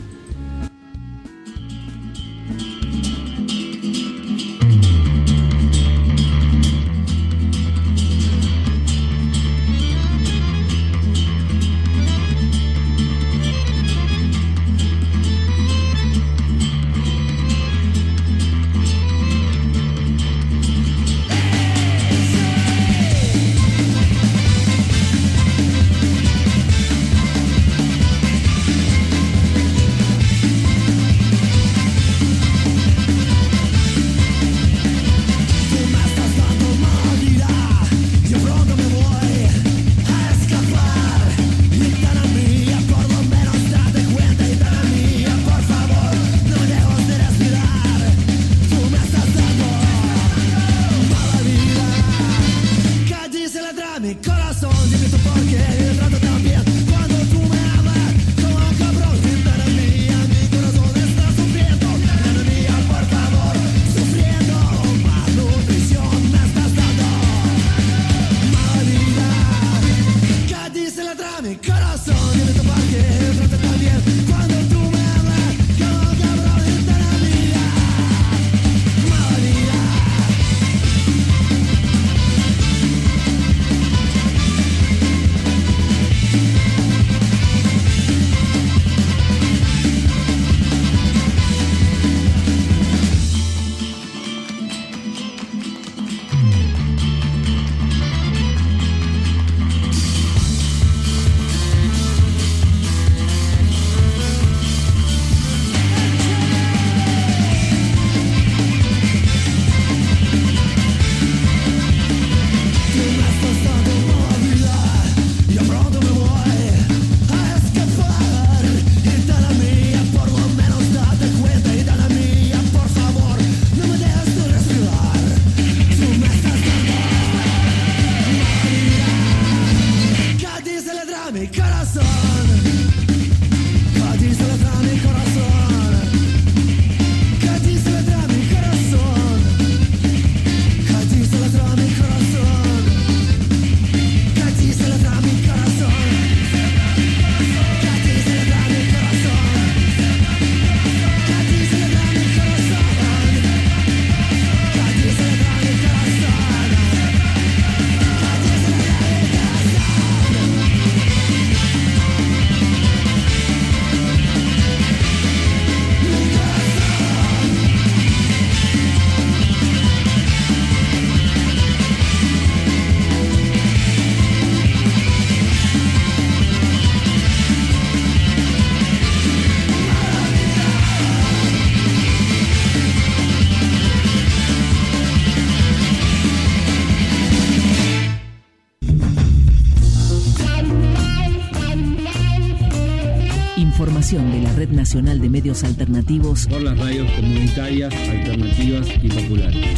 Información de la Red Nacional de Medios Alternativos por las radios comunitarias, alternativas y populares.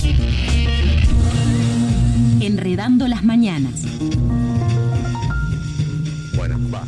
Enredando las mañanas. Bueno, va.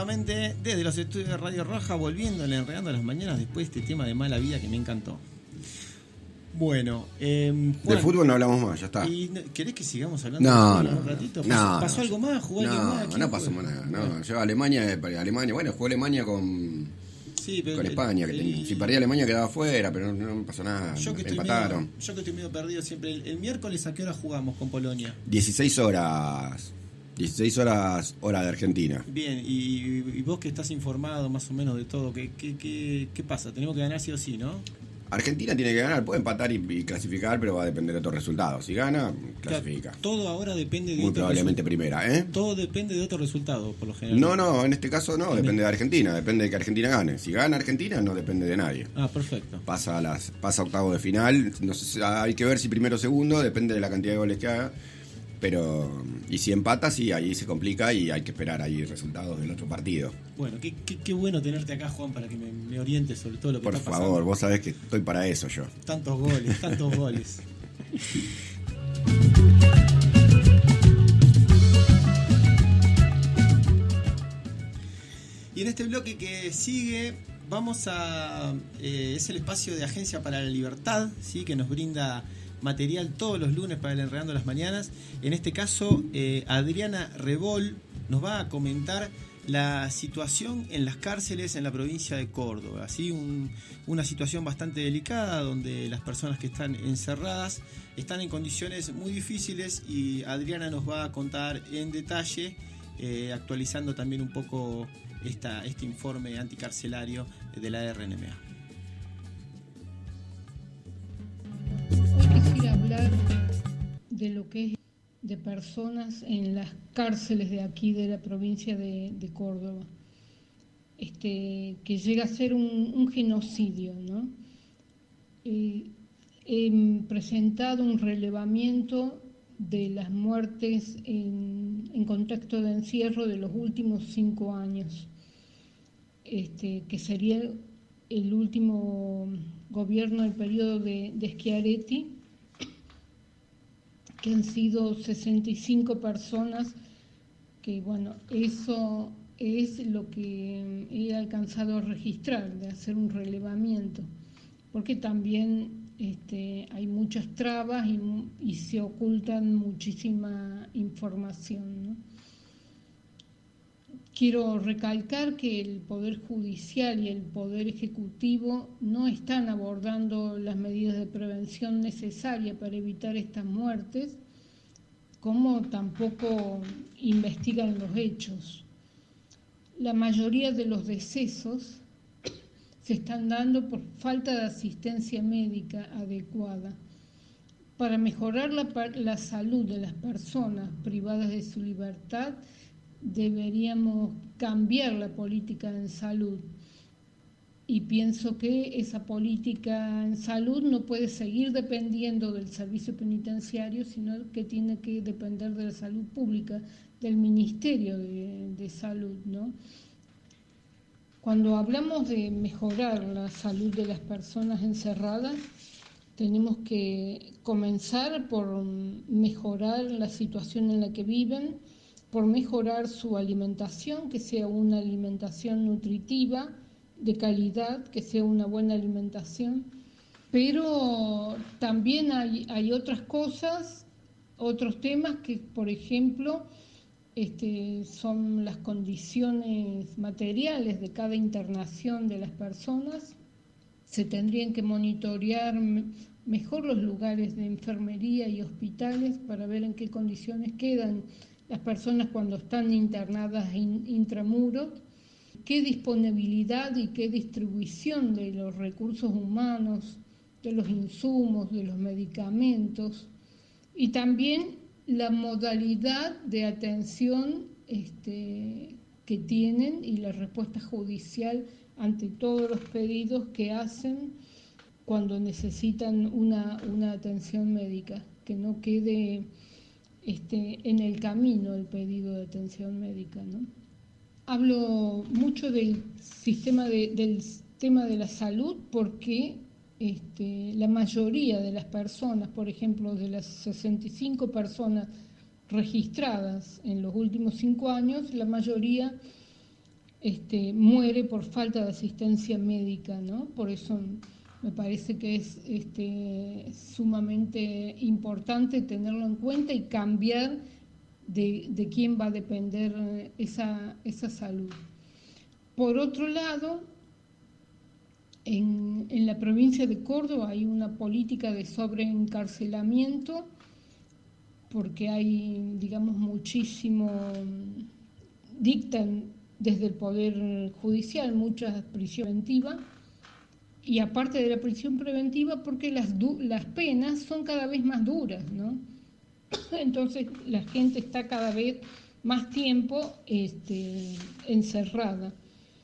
nuevamente desde los estudios de Radio Roja, volviendo, enredando las mañanas después de este tema de mala vida que me encantó. Bueno, Juan, del fútbol no hablamos más, ya está. ¿Querés que sigamos hablando de fútbol un ratito? ¿Pasó algo más? ¿Jugó alguien más? No pasó más nada. No, yo Alemania, bueno, jugó Alemania con España. Si perdía Alemania quedaba fuera, pero no pasó nada. Empataron. Yo que estoy medio perdido siempre. El miércoles, ¿a qué hora jugamos con Polonia? 16 horas. 16 horas, hora de Argentina. Bien, y vos que estás informado más o menos de todo, ¿qué pasa? Tenemos que ganar sí o sí, ¿no? Argentina tiene que ganar, puede empatar y clasificar, pero va a depender de otros resultados. Si gana, clasifica. Claro, todo ahora depende de muy probablemente primera, ¿eh? Todo depende de otro resultado, por lo general. No, en este caso no, depende de Argentina, depende de que Argentina gane. Si gana Argentina, no depende de nadie. Ah, perfecto. Pasa a octavos de final, no sé, hay que ver si primero o segundo, depende de la cantidad de goles que haga. Pero, y si empata, sí, ahí se complica y hay que esperar ahí resultados del otro partido. Bueno, qué bueno tenerte acá, Juan, para que me orientes sobre todo lo que está pasando. Por favor, vos sabés que estoy para eso yo. Tantos goles. Y en este bloque que sigue, vamos a... es el espacio de Agencia para la Libertad, ¿sí? Que nos brinda material todos los lunes para el Enredando las Mañanas. En este caso, Adriana Rebol nos va a comentar la situación en las cárceles en la provincia de Córdoba. ¿Sí? Una situación bastante delicada donde las personas que están encerradas están en condiciones muy difíciles y Adriana nos va a contar en detalle, actualizando también un poco este informe anticarcelario de la RNMA. Hablar de lo que es de personas en las cárceles de aquí de la provincia de Córdoba, que llega a ser un genocidio, ¿no? He presentado un relevamiento de las muertes en contexto de encierro de los últimos 5 años, que sería el último gobierno del periodo de Schiaretti, que han sido 65 personas, que bueno, eso es lo que he alcanzado a registrar, de hacer un relevamiento, porque también hay muchas trabas y se ocultan muchísima información, ¿no? Quiero recalcar que el Poder Judicial y el Poder Ejecutivo no están abordando las medidas de prevención necesarias para evitar estas muertes, como tampoco investigan los hechos. La mayoría de los decesos se están dando por falta de asistencia médica adecuada. Para mejorar la salud de las personas privadas de su libertad, deberíamos cambiar la política en salud. Y pienso que esa política en salud no puede seguir dependiendo del servicio penitenciario, sino que tiene que depender de la salud pública, del Ministerio de Salud, ¿no? Cuando hablamos de mejorar la salud de las personas encerradas, tenemos que comenzar por mejorar la situación en la que viven, por mejorar su alimentación, que sea una alimentación nutritiva, de calidad, que sea una buena alimentación. Pero también hay otras cosas, otros temas que, por ejemplo, son las condiciones materiales de cada internación de las personas. Se tendrían que monitorear mejor los lugares de enfermería y hospitales para ver en qué condiciones quedan las personas cuando están internadas intramuros, qué disponibilidad y qué distribución de los recursos humanos, de los insumos, de los medicamentos, y también la modalidad de atención que tienen y la respuesta judicial ante todos los pedidos que hacen cuando necesitan una atención médica, que no quede en el camino el pedido de atención médica, ¿no? Hablo mucho del tema de la salud porque la mayoría de las personas, por ejemplo, de las 65 personas registradas en los últimos 5 años, la mayoría muere por falta de asistencia médica, ¿no? Por eso me parece que es sumamente importante tenerlo en cuenta y cambiar de quién va a depender esa salud. Por otro lado, en la provincia de Córdoba hay una política de sobreencarcelamiento porque hay, digamos, dictan desde el Poder Judicial mucha prisión preventiva, y aparte de la prisión preventiva porque las penas son cada vez más duras, ¿no? Entonces la gente está cada vez más tiempo encerrada.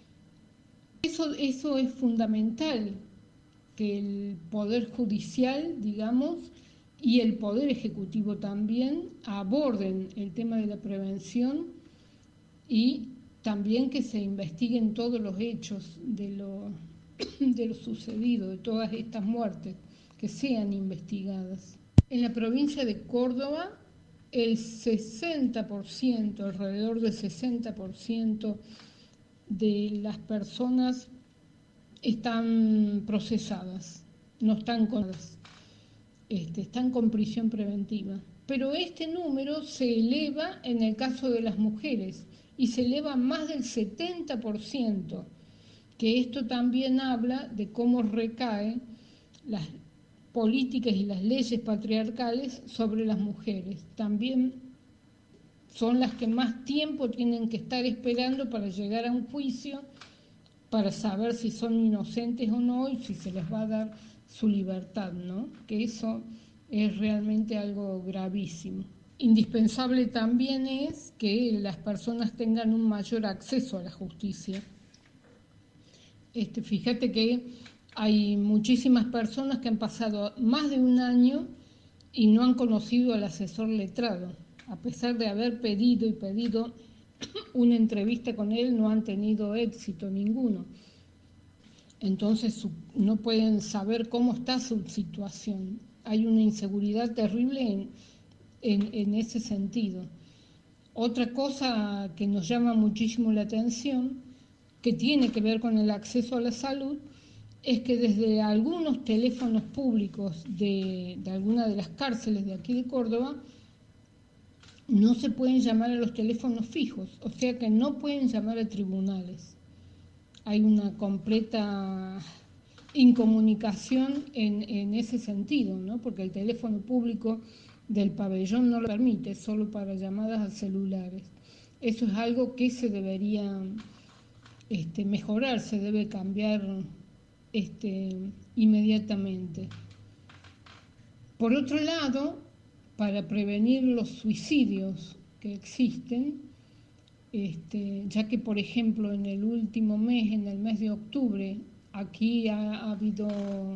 Eso es fundamental, que el Poder Judicial, digamos, y el Poder Ejecutivo también aborden el tema de la prevención y también que se investiguen todos los hechos de lo sucedido, de todas estas muertes, que sean investigadas. En la provincia de Córdoba, el 60%, alrededor del 60% de las personas están procesadas, no están condenadas, están con prisión preventiva. Pero este número se eleva en el caso de las mujeres y se eleva más del 70%, que esto también habla de cómo recaen las políticas y las leyes patriarcales sobre las mujeres. También son las que más tiempo tienen que estar esperando para llegar a un juicio, para saber si son inocentes o no y si se les va a dar su libertad, ¿no? Que eso es realmente algo gravísimo. Indispensable también es que las personas tengan un mayor acceso a la justicia. Fíjate que hay muchísimas personas que han pasado más de un año y no han conocido al asesor letrado. A pesar de haber pedido una entrevista con él, no han tenido éxito ninguno. Entonces no pueden saber cómo está su situación. Hay una inseguridad terrible en ese sentido. Otra cosa que nos llama muchísimo la atención, que tiene que ver con el acceso a la salud, es que desde algunos teléfonos públicos de alguna de las cárceles de aquí de Córdoba, no se pueden llamar a los teléfonos fijos, o sea que no pueden llamar a tribunales. Hay una completa incomunicación en ese sentido, ¿no? Porque el teléfono público del pabellón no lo permite, solo para llamadas a celulares. Eso es algo que se debería mejorar, se debe cambiar inmediatamente. Por otro lado, para prevenir los suicidios que existen, ya que por ejemplo en el último mes, en el mes de octubre, aquí ha habido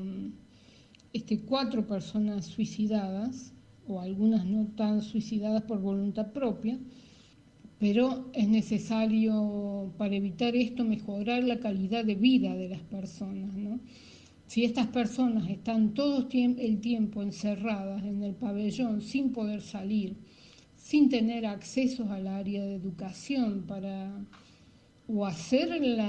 4 personas suicidadas, o algunas no tan suicidadas por voluntad propia, pero es necesario, para evitar esto, mejorar la calidad de vida de las personas, ¿no? Si estas personas están todo el tiempo encerradas en el pabellón sin poder salir, sin tener acceso al área de educación o hacer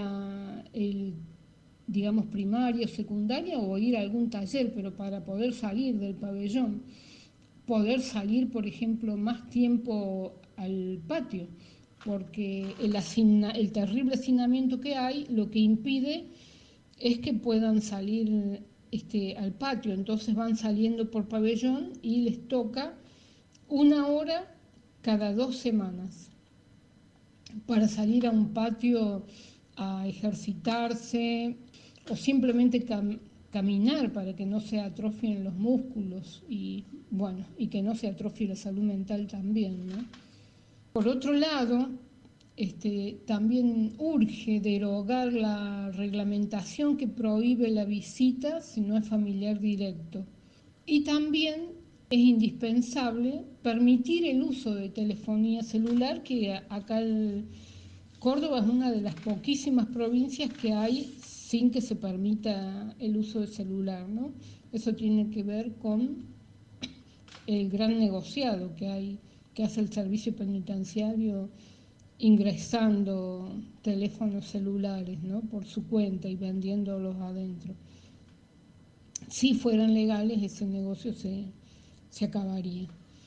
digamos, primaria o secundaria o ir a algún taller, pero para poder salir del pabellón, poder salir, por ejemplo, más tiempo al patio, porque el terrible hacinamiento que hay lo que impide es que puedan salir al patio. Entonces van saliendo por pabellón y les toca 1 hora cada 2 semanas para salir a un patio a ejercitarse o simplemente caminar para que no se atrofien los músculos y que no se atrofie la salud mental también, ¿no? Por otro lado, también urge derogar la reglamentación que prohíbe la visita si no es familiar directo. Y también es indispensable permitir el uso de telefonía celular, que acá Córdoba es una de las poquísimas provincias que hay sin que se permita el uso de celular, ¿no? Eso tiene que ver con el gran negociado que hace el servicio penitenciario ingresando teléfonos celulares, ¿no?, por su cuenta y vendiéndolos adentro. Si fueran legales, ese negocio se acabaría.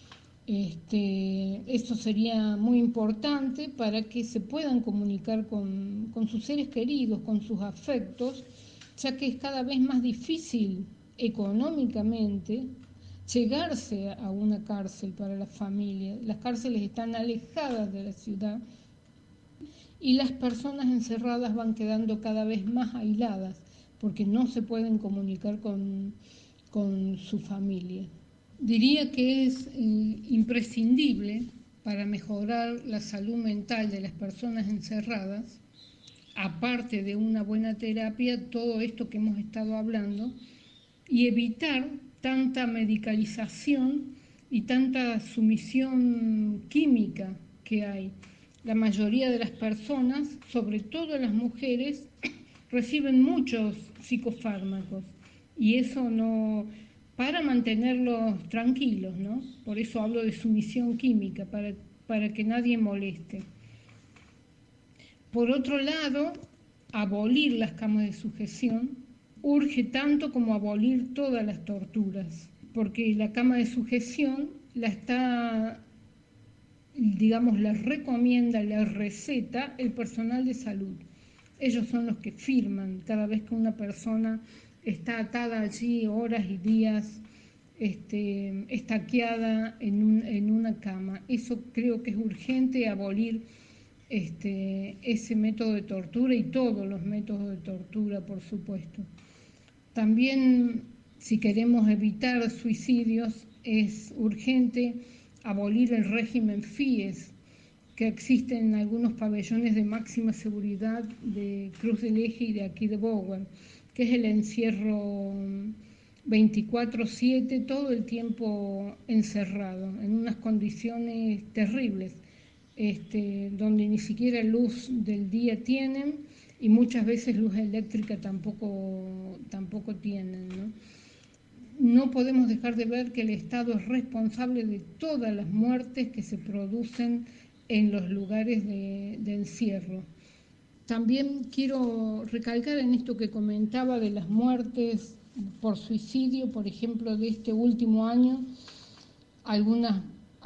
Esto sería muy importante para que se puedan comunicar con sus seres queridos, con sus afectos, ya que es cada vez más difícil económicamente llegarse a una cárcel para la familia. Las cárceles están alejadas de la ciudad y las personas encerradas van quedando cada vez más aisladas porque no se pueden comunicar con su familia. Diría que es imprescindible para mejorar la salud mental de las personas encerradas, aparte de una buena terapia, todo esto que hemos estado hablando, y evitar tanta medicalización y tanta sumisión química que hay. La mayoría de las personas, sobre todo las mujeres, reciben muchos psicofármacos y eso no, para mantenerlos tranquilos, ¿no? Por eso hablo de sumisión química, para que nadie moleste. Por otro lado, abolir las camas de sujeción urge tanto como abolir todas las torturas, porque la cama de sujeción la recomienda, la receta el personal de salud. Ellos son los que firman cada vez que una persona está atada allí horas y días, estaqueada en una cama. Eso creo que es urgente, abolir ese método de tortura y todos los métodos de tortura, por supuesto. También, si queremos evitar suicidios, es urgente abolir el régimen FIES que existe en algunos pabellones de máxima seguridad de Cruz del Eje y de aquí de Bowen, que es el encierro 24/7, todo el tiempo encerrado, en unas condiciones terribles, donde ni siquiera luz del día tienen y muchas veces luz eléctrica tampoco tienen, ¿no? No podemos dejar de ver que el Estado es responsable de todas las muertes que se producen en los lugares de encierro. También quiero recalcar en esto que comentaba de las muertes por suicidio, por ejemplo, de este último año, algunas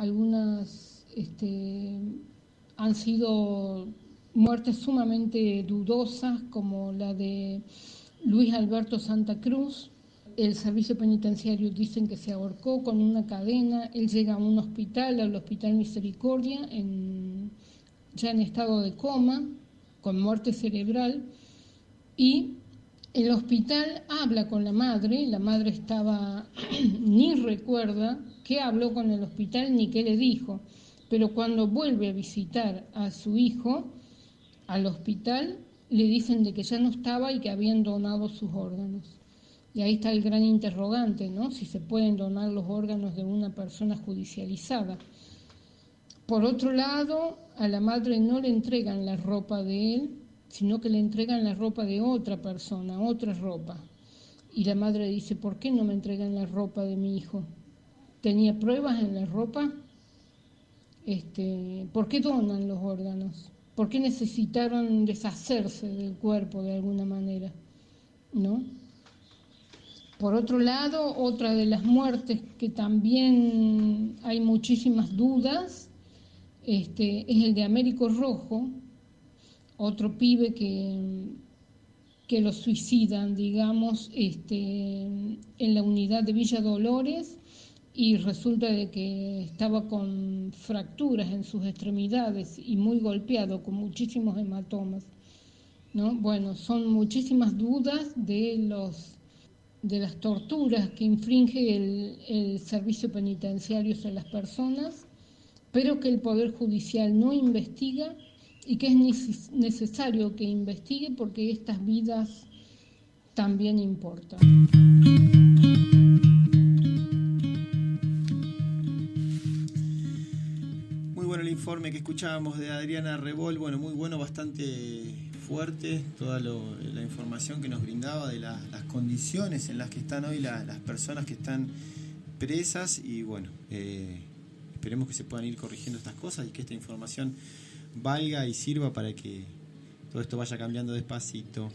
han sido muertes sumamente dudosas, como la de Luis Alberto Santa Cruz. El servicio penitenciario dicen que se ahorcó con una cadena. Él llega a un hospital, al Hospital Misericordia, ya en estado de coma, con muerte cerebral, y el hospital habla con la madre ni recuerda qué habló con el hospital ni qué le dijo, pero cuando vuelve a visitar a su hijo al hospital, le dicen de que ya no estaba y que habían donado sus órganos. Y ahí está el gran interrogante, ¿no? Si se pueden donar los órganos de una persona judicializada. Por otro lado, a la madre no le entregan la ropa de él, sino que le entregan la ropa de otra persona, otra ropa. Y la madre dice, ¿por qué no me entregan la ropa de mi hijo? ¿Tenía pruebas en la ropa? ¿Por qué donan los órganos? ¿Por qué necesitaron deshacerse del cuerpo de alguna manera? ¿No? Por otro lado, otra de las muertes que también hay muchísimas dudas, es el de Américo Rojo, otro pibe que lo suicidan, digamos, en la unidad de Villa Dolores, y resulta de que estaba con fracturas en sus extremidades y muy golpeado, con muchísimos hematomas, ¿no? Bueno, son muchísimas dudas de las torturas que infringe el servicio penitenciario a las personas, pero que el Poder Judicial no investiga y que es necesario que investigue porque estas vidas también importan. Muy bueno el informe que escuchábamos de Adriana Rebol, bueno, muy bueno, bastante fuerte toda la información que nos brindaba de las condiciones en las que están hoy las personas que están presas, y bueno, esperemos que se puedan ir corrigiendo estas cosas y que esta información valga y sirva para que todo esto vaya cambiando despacito.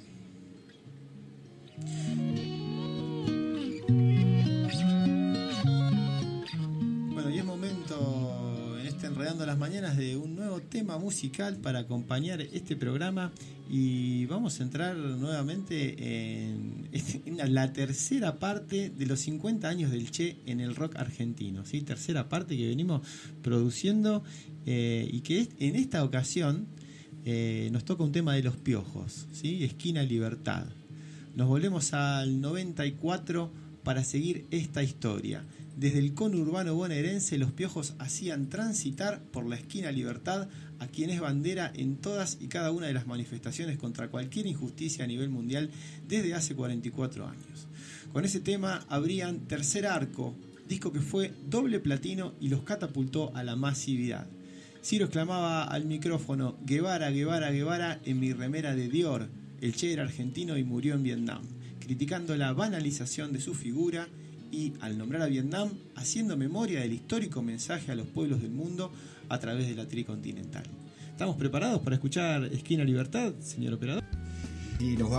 Bueno, y es momento en este Enredando las Mañanas de un nuevo tema musical para acompañar este programa, y vamos a entrar nuevamente en la tercera parte de los 50 años del Che en el rock argentino, ¿sí? Tercera parte que venimos produciendo, y que en esta ocasión nos toca un tema de Los Piojos, ¿sí? Esquina Libertad. Nos volvemos al 94 para seguir esta historia. Desde el conurbano bonaerense, Los Piojos hacían transitar por la Esquina Libertad a quien es bandera en todas y cada una de las manifestaciones contra cualquier injusticia a nivel mundial desde hace 44 años. Con ese tema abrían Tercer Arco, disco que fue doble platino y los catapultó a la masividad. Ciro exclamaba al micrófono: Guevara, Guevara, Guevara, en mi remera de Dior. El Che era argentino y murió en Vietnam, criticando la banalización de su figura y, al nombrar a Vietnam, haciendo memoria del histórico mensaje a los pueblos del mundo a través de la tricontinental. ¿Estamos preparados para escuchar Esquina Libertad, señor operador? Y nos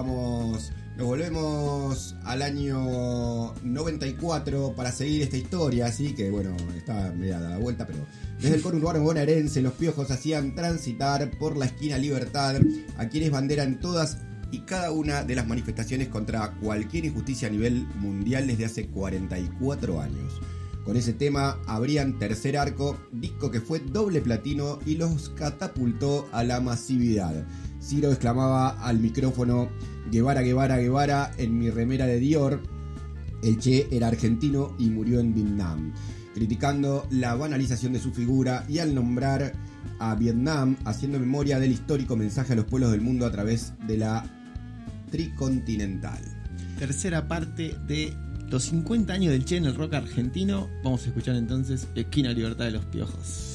volvemos al año 94 para seguir esta historia, así que bueno, está media dada vuelta, pero desde el conurbano bonaerense, Los Piojos hacían transitar por la Esquina Libertad a quienes banderan todas y cada una de las manifestaciones contra cualquier injusticia a nivel mundial desde hace 44 años. Con ese tema abrían Tercer Arco, disco que fue doble platino y los catapultó a la masividad. Ciro exclamaba al micrófono: Guevara, Guevara, Guevara, en mi remera de Dior. El Che era argentino y murió en Vietnam, criticando la banalización de su figura y al nombrar a Vietnam, haciendo memoria del histórico mensaje a los pueblos del mundo a través de la tricontinental. Tercera parte de los 50 años del Che en el rock argentino. Vamos a escuchar entonces Esquina Libertad de Los Piojos.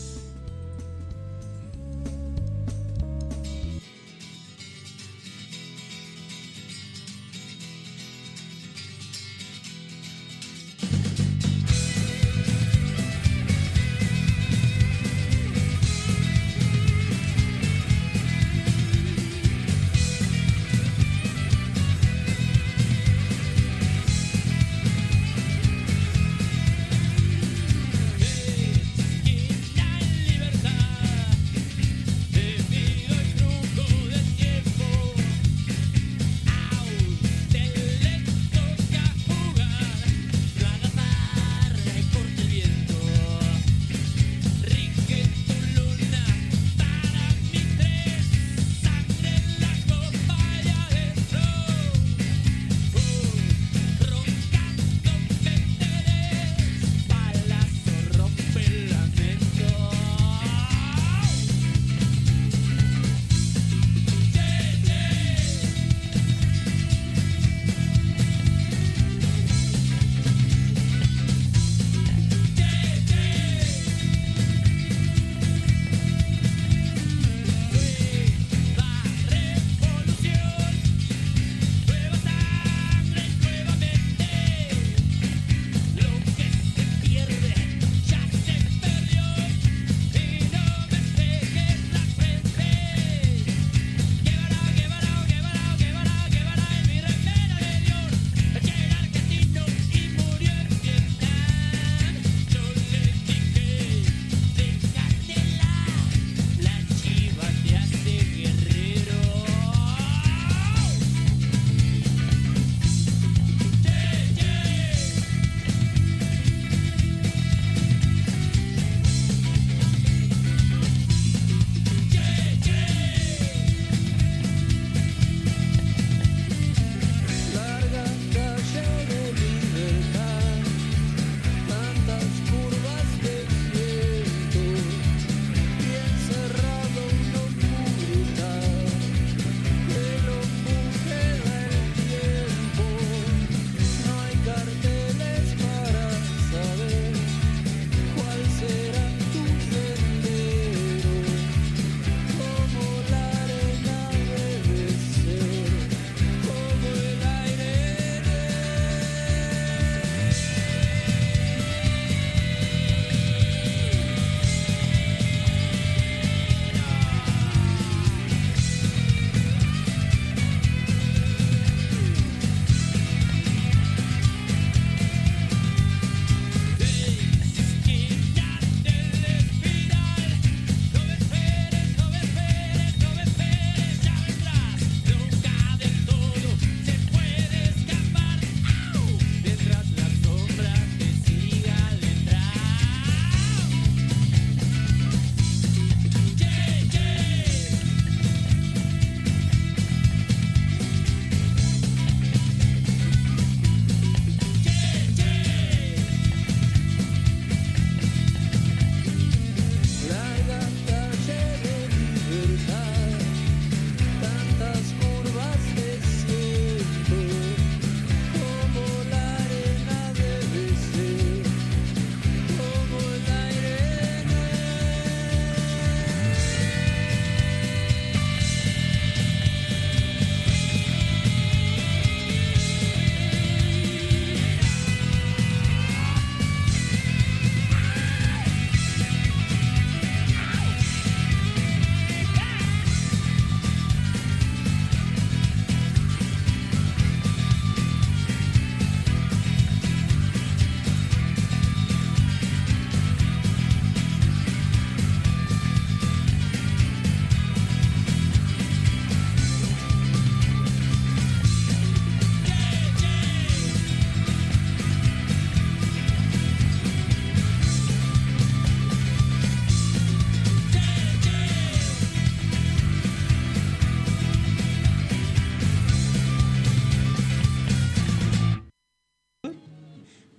Esquina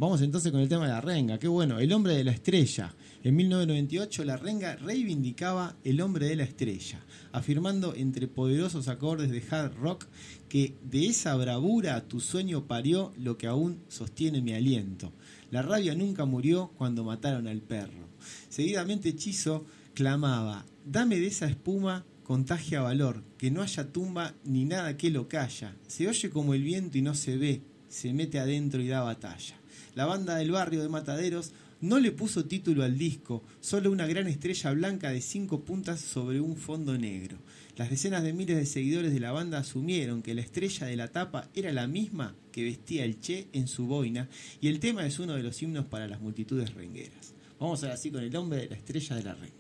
Vamos entonces con el tema de la renga. Qué bueno, el hombre de la estrella. En 1998 la renga reivindicaba el hombre de la estrella, afirmando entre poderosos acordes de hard rock que de esa bravura tu sueño parió lo que aún sostiene mi aliento. La rabia nunca murió cuando mataron al perro. Seguidamente Hechizo clamaba: dame de esa espuma, contagia valor, que no haya tumba ni nada que lo calla. Se oye como el viento y no se ve, se mete adentro y da batalla. La banda del barrio de Mataderos no le puso título al disco, solo una gran estrella blanca de 5 puntas sobre un fondo negro. Las decenas de miles de seguidores de la banda asumieron que la estrella de la tapa era la misma que vestía el Che en su boina, y el tema es uno de los himnos para las multitudes rengueras. Vamos ahora sí con el hombre de la estrella de la renga.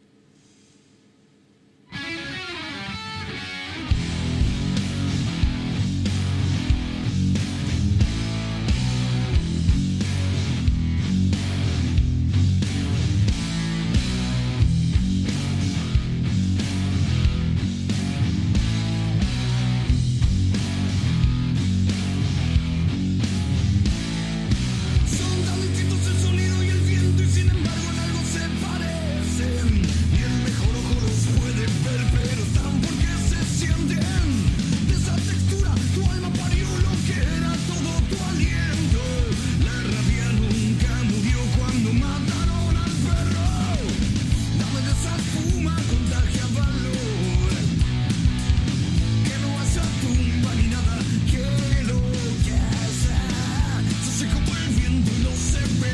Son tan distintos el sonido y el viento, y sin embargo en algo se parecen. Y el mejor ojo los puede ver, pero están porque se sienten. De esa textura tu alma parió lo que era todo tu aliento. La rabia nunca murió cuando mataron al perro. Dame de esa espuma, contagia valor, que no haya tumba ni nada que lo que sea. Se como el viento y no se ve,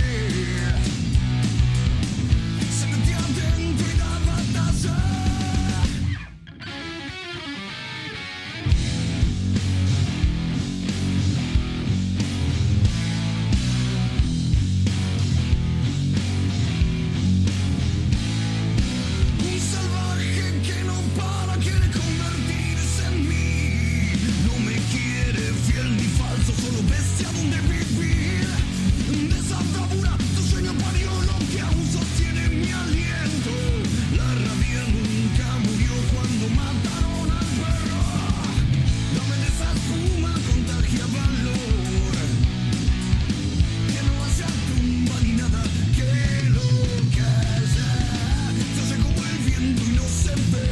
se metió adentro y da batalla. Un salvaje que no para, quiere convertirse en mí. No me quiere fiel ni falso, solo bestia donde vivir. De esa bravura tu sueño parió lo que aún sostiene mi aliento. La rabia nunca murió cuando mataron al perro. Dame de esa espuma, contagia valor, que no haya tumba ni nada que lo calla. Se oye como el viento y no se ve,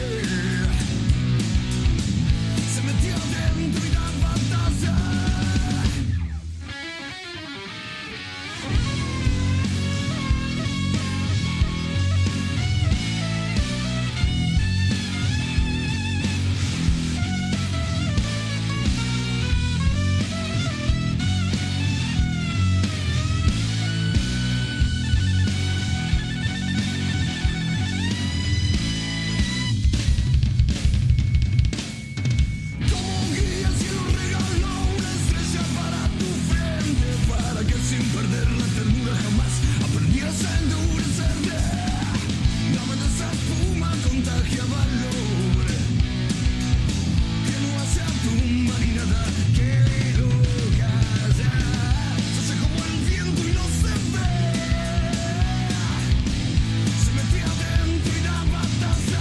se metió adentro y da batalla. Como un guía el cielo regaló una estrella para tu frente, para que sin perder la ternura jamás aprendieras a endurecerte. Dame de esa espuma, contagia valor, que no hace tumba ni nada que lo calla. Se hace como el viento y no se ve, se metió adentro y da batalla.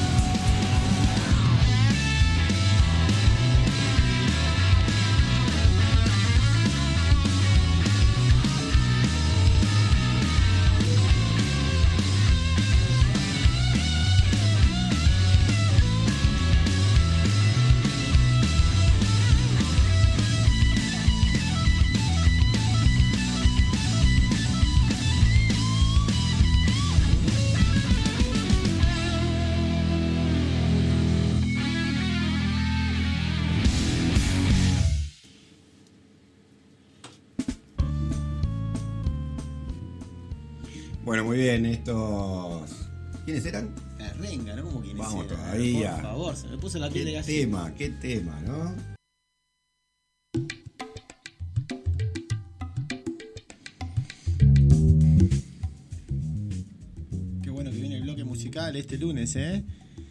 Bueno, muy bien, estos... ¿Quiénes eran? La renga, ¿no? Como quienes Vamos eran. todavía. Por favor, se me puso la piel de Qué gallina. qué tema, ¿no? Qué bueno que viene el bloque musical este lunes, ¿eh?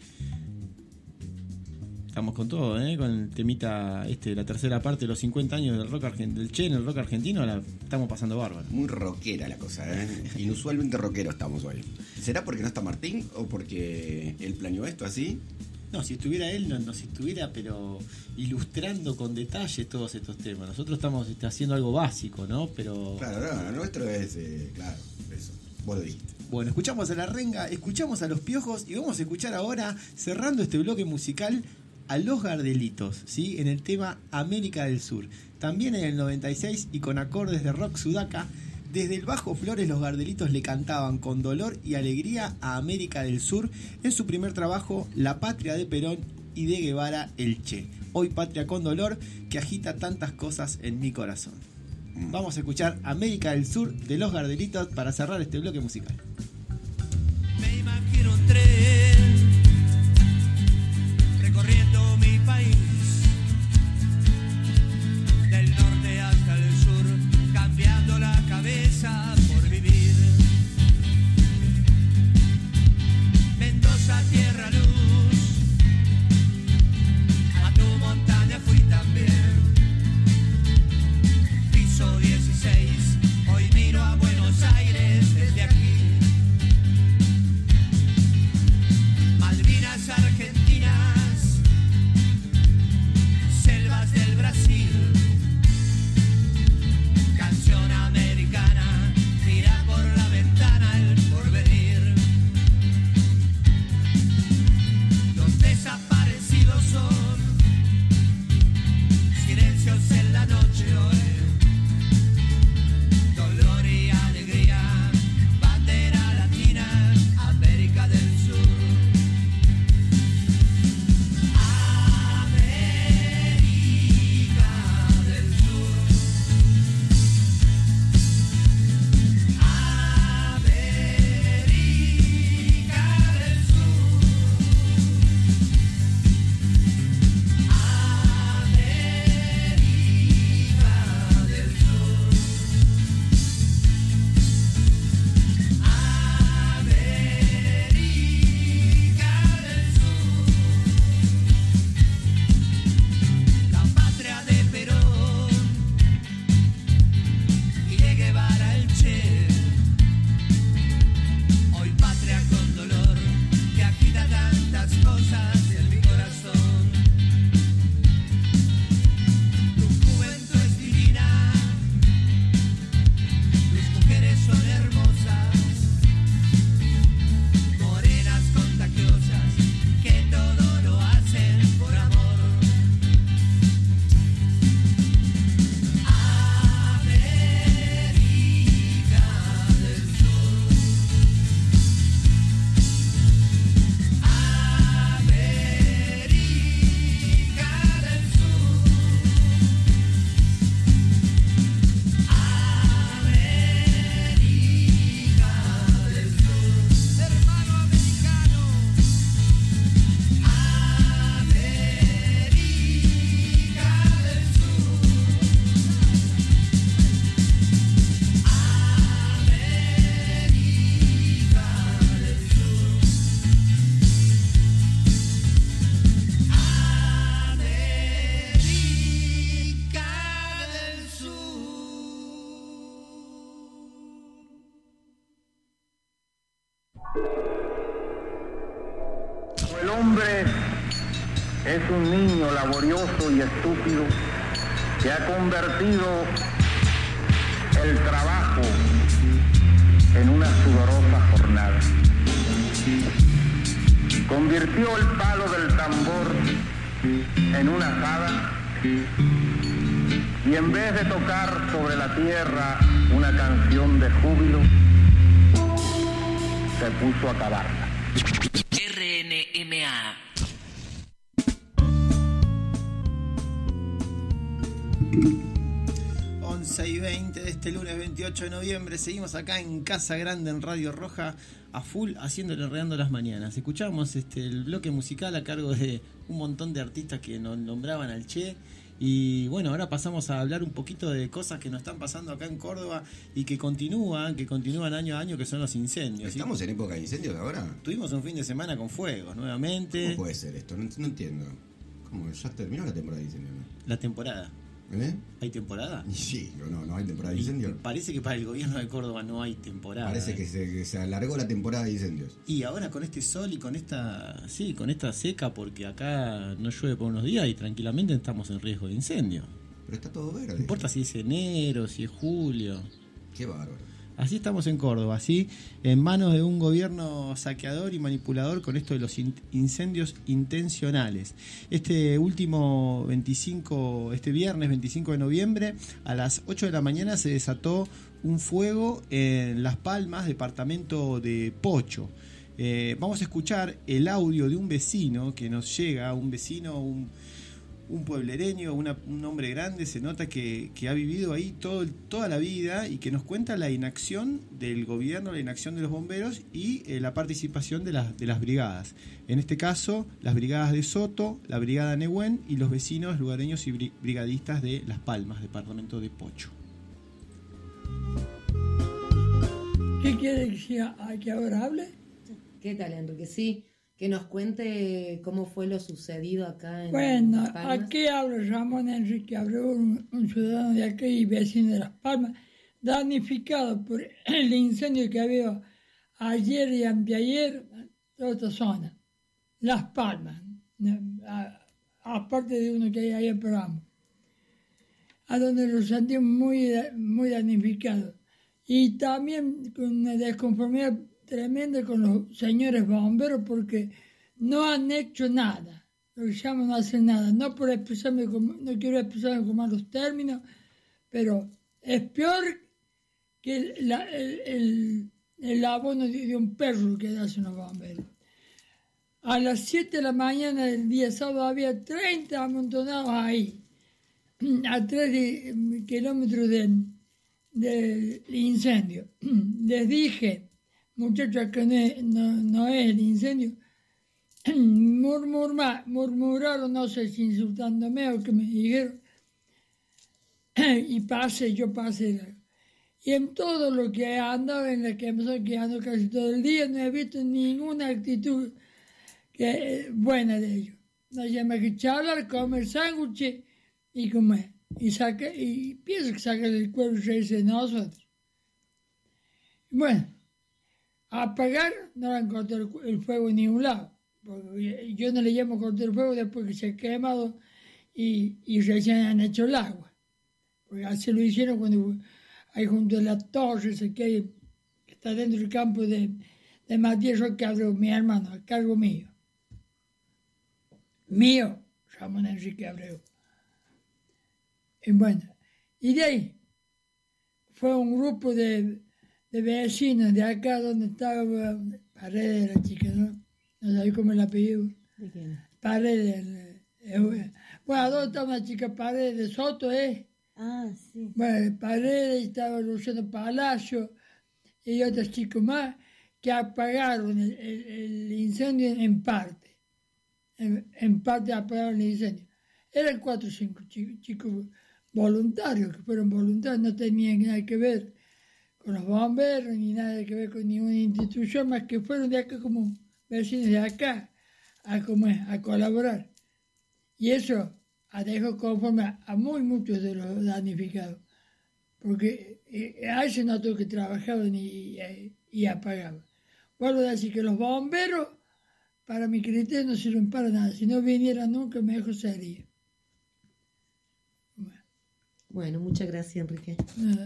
Estamos con todo, ¿eh? Con el temita la tercera parte de los 50 años del rock del Che en el rock argentino, la estamos pasando bárbaro. Muy rockera la cosa, ¿eh? Inusualmente rockero estamos hoy. ¿Será porque no está Martín o porque él planeó esto así? No, si estuviera él, nos estuviera, pero ilustrando con detalle todos estos temas. Nosotros estamos haciendo algo básico, ¿no? Pero Claro, no, lo nuestro es, claro, eso. Vos lo dijiste. bueno, escuchamos a La Renga, escuchamos a Los Piojos y vamos a escuchar ahora, cerrando este bloque musical, a Los Gardelitos, ¿sí? En el tema América del Sur. También en el 96 y con acordes de rock sudaca, desde el bajo Flores los Gardelitos le cantaban con dolor y alegría a América del Sur en su primer trabajo, La Patria de Perón y de Guevara el Che. Hoy Patria con Dolor, que agita tantas cosas en mi corazón. Vamos a escuchar América del Sur de los Gardelitos para cerrar este bloque musical. Me imagino un tren recorriendo mi país, del norte hasta el sur, cambiando la cabeza por vivir. Mendoza, tierra, luz, a tu montaña fui también. Piso 16, hoy miro a Buenos Aires desde aquí. Malvinas argentinas, selvas del Brasil, canción americana, mira por la ventana el porvenir. Los desaparecidos son silencios en la noche hoy. Dolor y alegría, bandera latina, América del Sur. América del Sur. América del Sur. América del Sur. La patria de Perón y de Guevara el Che. Hoy patria con dolor que agita tantas cosas en mi corazón. Tu juventud es divina, tus mujeres son hermosas, morenas contagiosas, que todo lo hacen por amor. América del Sur. América del Sur. América del Sur. Hermano americano. América del Sur. El hombre es un niño laborioso y estúpido que ha convertido el trabajo en una sudorosa jornada. Convirtió el palo del tambor en una azada y en vez de tocar sobre la tierra una canción de júbilo, se puso a cavarla. RNMA. Y 20 de este lunes 28 de noviembre. Seguimos acá en Casa Grande en Radio Roja a full, haciéndole Enredando las Mañanas. Escuchamos el bloque musical a cargo de un montón de artistas que nos nombraban al Che. Y bueno, ahora pasamos a hablar un poquito de cosas que nos están pasando acá en Córdoba y que continúan año a año, que son los incendios. ¿Estamos en época de incendios ahora? Tuvimos un fin de semana con fuegos nuevamente. ¿Cómo puede ser esto? No entiendo. ¿Cómo? ¿Ya terminó la temporada de incendios? La temporada. ¿Hay temporada? Sí, no hay temporada de incendios. Parece que para el gobierno de Córdoba no hay temporada. Parece que se alargó la temporada de incendios. Y ahora con este sol y con esta seca, porque acá no llueve por unos días y tranquilamente estamos en riesgo de incendio. Pero está todo verde. No importa si es enero, si es julio. Qué bárbaro. Así estamos en Córdoba, así en manos de un gobierno saqueador y manipulador con esto de los incendios intencionales. Este viernes 25 de noviembre, a las 8 de la mañana se desató un fuego en Las Palmas, departamento de Pocho. Vamos a escuchar el audio de un vecino que nos llega, un pueblereño, un hombre grande, se nota que ha vivido ahí toda la vida y que nos cuenta la inacción del gobierno, la inacción de los bomberos y la participación de las brigadas. En este caso, las brigadas de Soto, la brigada Nehuen y los vecinos lugareños y brigadistas de Las Palmas, departamento de Pocho. ¿Qué quiere que ahora hable? ¿Qué tal, Enrique? Sí. Que nos cuente cómo fue lo sucedido acá en Bueno, Las Palmas. aquí habla Ramón Enrique Abreu, un ciudadano de aquí y vecino de Las Palmas, damnificado por el incendio que había ayer y anteayer en toda esta zona. Las Palmas, aparte de uno que hay ahí en programa, a donde lo sentimos muy damnificado. Y también con una desconformidad tremenda con los señores bomberos porque no han hecho nada, lo que llaman no hacer nada, no quiero expresarme con malos términos, pero es peor que el abono de un perro que hacen los bomberos. A las 7 de la mañana del día sábado había 30 amontonados ahí, a 3 kilómetros del incendio. Les dije, muchachos, que no es el incendio, murmuraron, no sé si insultándome o que me dijeron, y yo pasé. Y en todo lo que andaba, en la que me estoy quedando casi todo el día, no he visto ninguna actitud buena de ellos. No hay más que charlar, comer sándwiches y comer. Y pienso que saca el cuerpo y reírse de nosotros. Bueno, a apagar no le han cortado el fuego en ningún lado. Porque yo no le llamo cortar el fuego después que se ha quemado y recién han hecho el agua. Porque así lo hicieron cuando ahí junto a la torre, que está dentro del campo de Matías Roque Abreu, mi hermano, a cargo mío. Ramón Enrique Abreu. Y bueno, y de ahí fue un grupo de vecinos de acá donde estaba Paredes, la chica, ¿no? No sabía cómo es el apellido. ¿De quién? Paredes. Bueno, ¿dónde está una chica Paredes de Soto, Ah, sí. Bueno, Paredes, estaba Luciano Palacio y otros chicos más que apagaron el incendio en parte. En parte apagaron el incendio. Eran 4 o 5 chicos voluntarios, que fueron voluntarios, no tenían nada que ver con los bomberos, ni nada que ver con ninguna institución, más que fueron de acá como vecinos de acá, a colaborar. Y eso dejó conforme a muchos de los damnificados, porque a ese notó que trabajaban y apagaban. Vuelvo a decir que los bomberos, para mi criterio, no sirven para nada. Si no vinieran nunca, mejor sería. Bueno, muchas gracias, Enrique. Nada.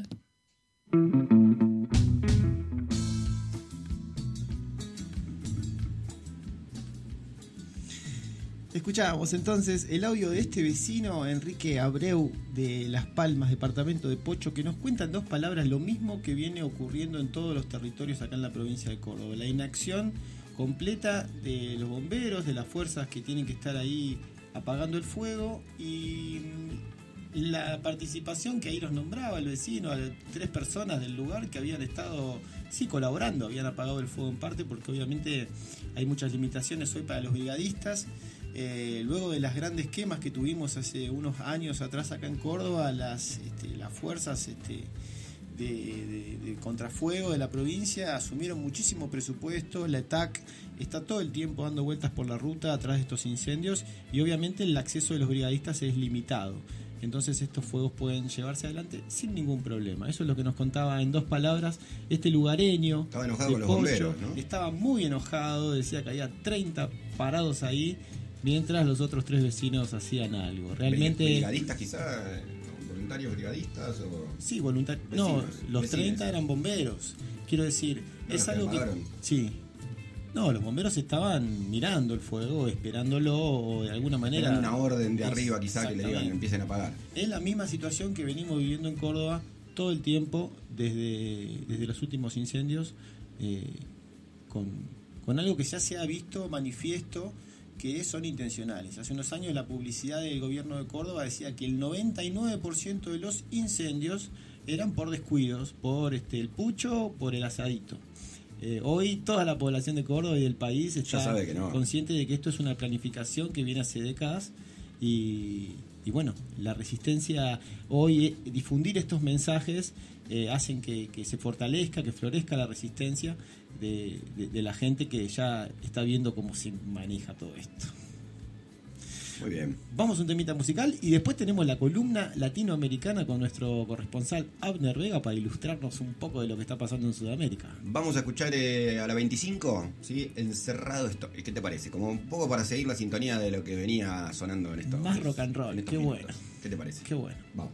Escuchábamos entonces el audio de este vecino, Enrique Abreu, de Las Palmas, departamento de Pocho, que nos cuenta en 2 palabras lo mismo que viene ocurriendo en todos los territorios acá en la provincia de Córdoba. La inacción completa de los bomberos, de las fuerzas que tienen que estar ahí apagando el fuego, y la participación que ahí nos nombraba el vecino, 3 personas del lugar que habían estado colaborando, habían apagado el fuego en parte porque obviamente hay muchas limitaciones hoy para los brigadistas. Luego de las grandes quemas que tuvimos hace unos años atrás acá en Córdoba, las fuerzas de contrafuego de la provincia asumieron muchísimo presupuesto. La ETAC está todo el tiempo dando vueltas por la ruta atrás de estos incendios y obviamente el acceso de los brigadistas es limitado. entonces estos fuegos pueden llevarse adelante sin ningún problema. Eso es lo que nos contaba en 2 palabras este lugareño. Estaba enojado con los bomberos, ¿no? Estaba muy enojado, decía que había 30 parados ahí, mientras los otros 3 vecinos hacían algo. Realmente... ¿Brigadistas quizás? ¿Voluntarios brigadistas? O... Sí, voluntarios. No, los 30 eran bomberos. Quiero decir, es algo que... Sí. No, los bomberos estaban mirando el fuego, esperándolo, o de alguna manera... Era una orden de arriba quizá que le digan, empiecen a apagar. Es la misma situación que venimos viviendo en Córdoba todo el tiempo, desde los últimos incendios, con algo que ya se ha visto manifiesto, que son intencionales. Hace unos años la publicidad del gobierno de Córdoba decía que el 99% de los incendios eran por descuidos, por el pucho, por el asadito. Hoy toda la población de Córdoba y del país está consciente de que esto es una planificación que viene hace décadas y bueno, la resistencia hoy, difundir estos mensajes hacen que se fortalezca, que florezca la resistencia de la gente que ya está viendo cómo se maneja todo esto. Muy bien. Vamos a un temita musical y después tenemos la columna latinoamericana con nuestro corresponsal Abner Vega para ilustrarnos un poco de lo que está pasando en Sudamérica. Vamos a escuchar a la 25, ¿sí? Encerrado Estoy. ¿Qué te parece? Como un poco para seguir la sintonía de lo que venía sonando en estos más rock and roll, qué minutos. Bueno. ¿Qué te parece? Qué bueno. Vamos.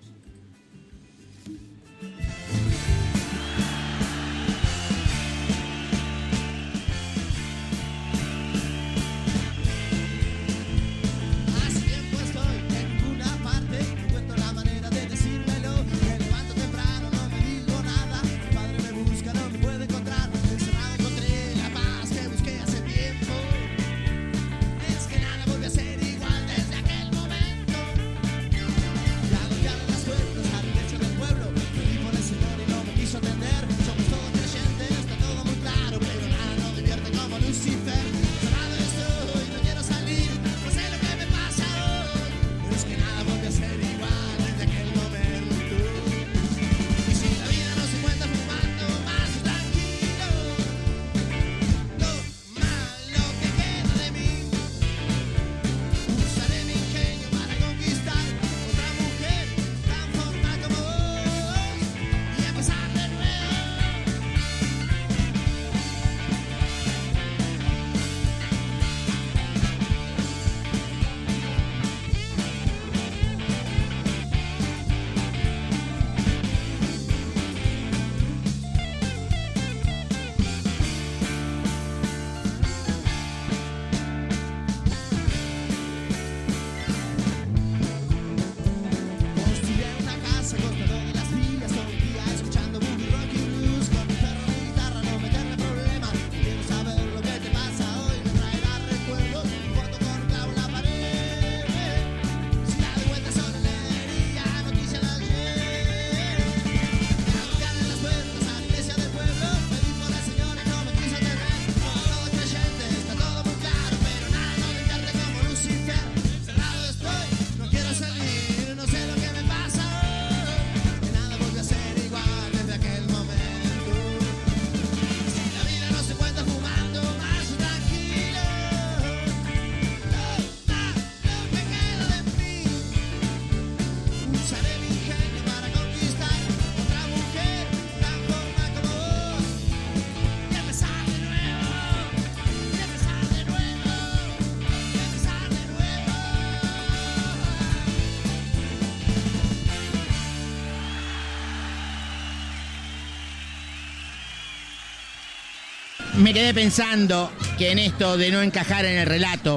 Me quedé pensando que en esto de no encajar en el relato,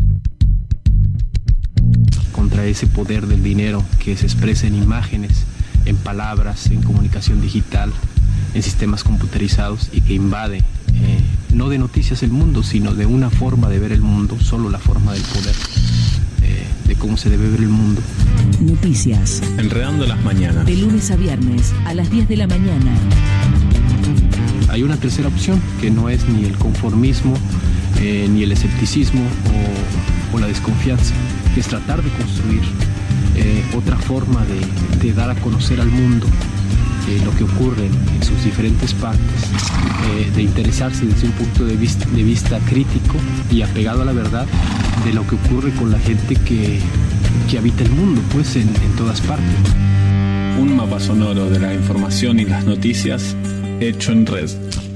contra ese poder del dinero que se expresa en imágenes, en palabras, en comunicación digital, en sistemas computerizados y que invade no de noticias el mundo, sino de una forma de ver el mundo, solo la forma del poder, de cómo se debe ver el mundo. Noticias. Enredando las mañanas. De lunes a viernes a las 10 de la mañana. Hay una tercera opción que no es ni el conformismo, ni el escepticismo o la desconfianza, que es tratar de construir otra forma de dar a conocer al mundo lo que ocurre en sus diferentes partes, de interesarse desde un punto de vista crítico y apegado a la verdad de lo que ocurre con la gente que que habita el mundo, pues en todas partes. Un mapa sonoro de la información y las noticias hecho en red.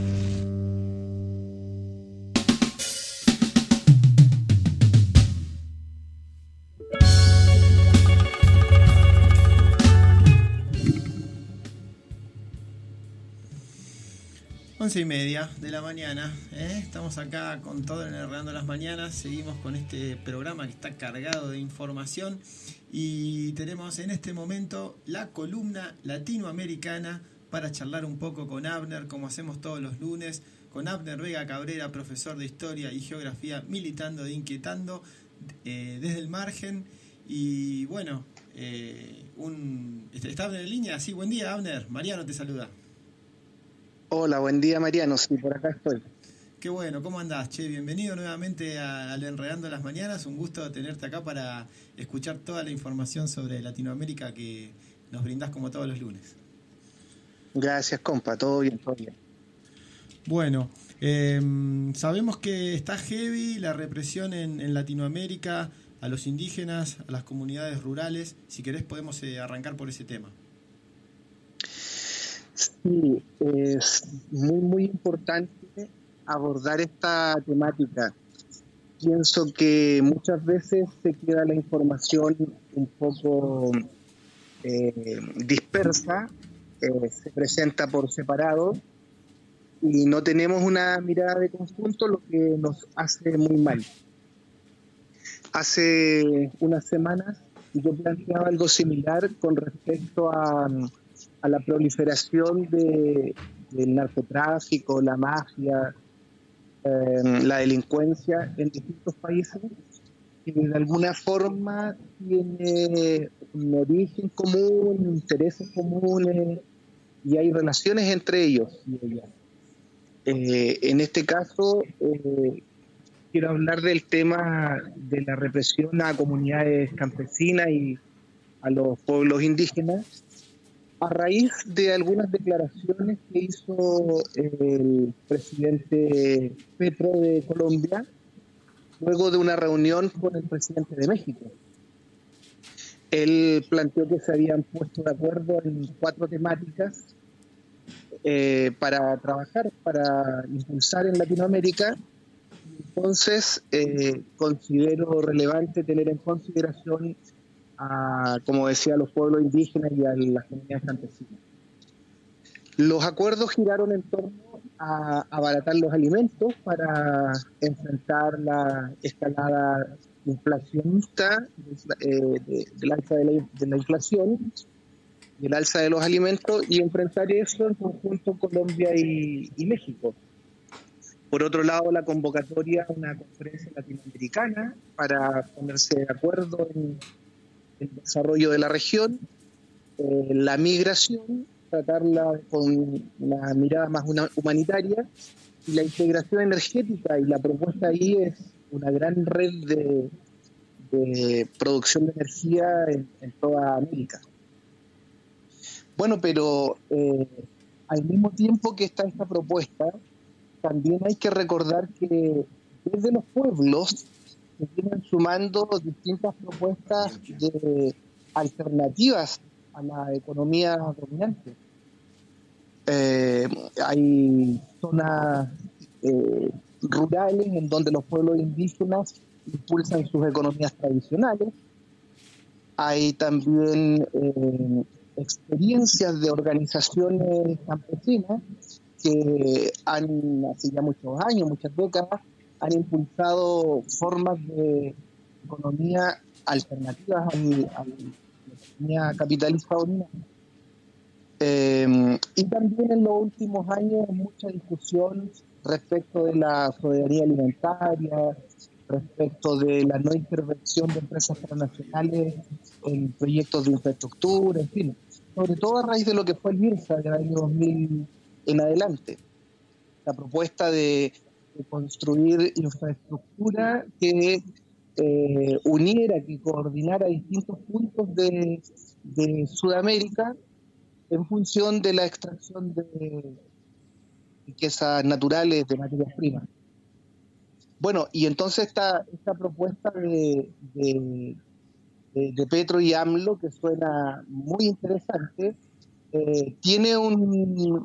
Once y media de la mañana, estamos acá con todo en Enredando las Mañanas. Seguimos con este programa que está cargado de información y tenemos en este momento la columna latinoamericana para charlar un poco con Abner, como hacemos todos los lunes, con Abner Vega Cabrera, profesor de Historia y Geografía, militando e inquietando desde el margen. Y bueno, ¿está Abner en línea? Sí, buen día, Abner. Mariano te saluda. Hola, buen día, Mariano. Sí, por acá estoy. Qué bueno, ¿cómo andás? Che, bienvenido nuevamente al Enredando las Mañanas. Un gusto tenerte acá para escuchar toda la información sobre Latinoamérica que nos brindás como todos los lunes. Gracias, compa. Todo bien, todo bien. Bueno, sabemos que está heavy la represión en Latinoamérica a los indígenas, a las comunidades rurales. Si querés podemos arrancar por ese tema. Sí, es muy importante abordar esta temática. Pienso que muchas veces se queda la información un poco dispersa, se presenta por separado y no tenemos una mirada de conjunto, lo que nos hace muy mal. Hace unas semanas yo planteaba algo similar con respecto a la proliferación del narcotráfico, la mafia, la delincuencia en distintos países, que de alguna forma tiene un origen común, intereses comunes, y hay relaciones entre ellos y ellas. En este caso, quiero hablar del tema de la represión a comunidades campesinas y a los pueblos indígenas, a raíz de algunas declaraciones que hizo el presidente Petro de Colombia luego de una reunión con el presidente de México. Él planteó que se habían puesto de acuerdo en 4 temáticas para trabajar, para impulsar en Latinoamérica. Entonces, considero relevante tener en consideración como decía, a los pueblos indígenas y a las comunidades campesinas. Los acuerdos giraron en torno a abaratar los alimentos para enfrentar la escalada inflacionista del alza de la inflación y el alza de los alimentos, y enfrentar eso en conjunto Colombia y México. Por otro lado, la convocatoria a una conferencia latinoamericana para ponerse de acuerdo en el desarrollo de la región, la migración, tratarla con una mirada más humanitaria, y la integración energética, y la propuesta ahí es una gran red de producción de energía en toda América. Bueno, pero al mismo tiempo que está esta propuesta, también hay que recordar que desde los pueblos se vienen sumando distintas propuestas de alternativas a la economía dominante. Hay zonas rurales en donde los pueblos indígenas impulsan sus economías tradicionales. Hay también experiencias de organizaciones campesinas que hace ya muchos años, muchas décadas, han impulsado formas de economía alternativas a la economía capitalista dominante. Y también en los últimos años mucha discusión respecto de la soberanía alimentaria, respecto de la no intervención de empresas transnacionales en proyectos de infraestructura, en fin, sobre todo a raíz de lo que fue el MIRSA del año 2000 en adelante. La propuesta de construir infraestructura que uniera, que coordinara distintos puntos de Sudamérica en función de la extracción de riquezas naturales, de materias primas. Bueno, y entonces esta propuesta de de Petro y AMLO, que suena muy interesante, tiene un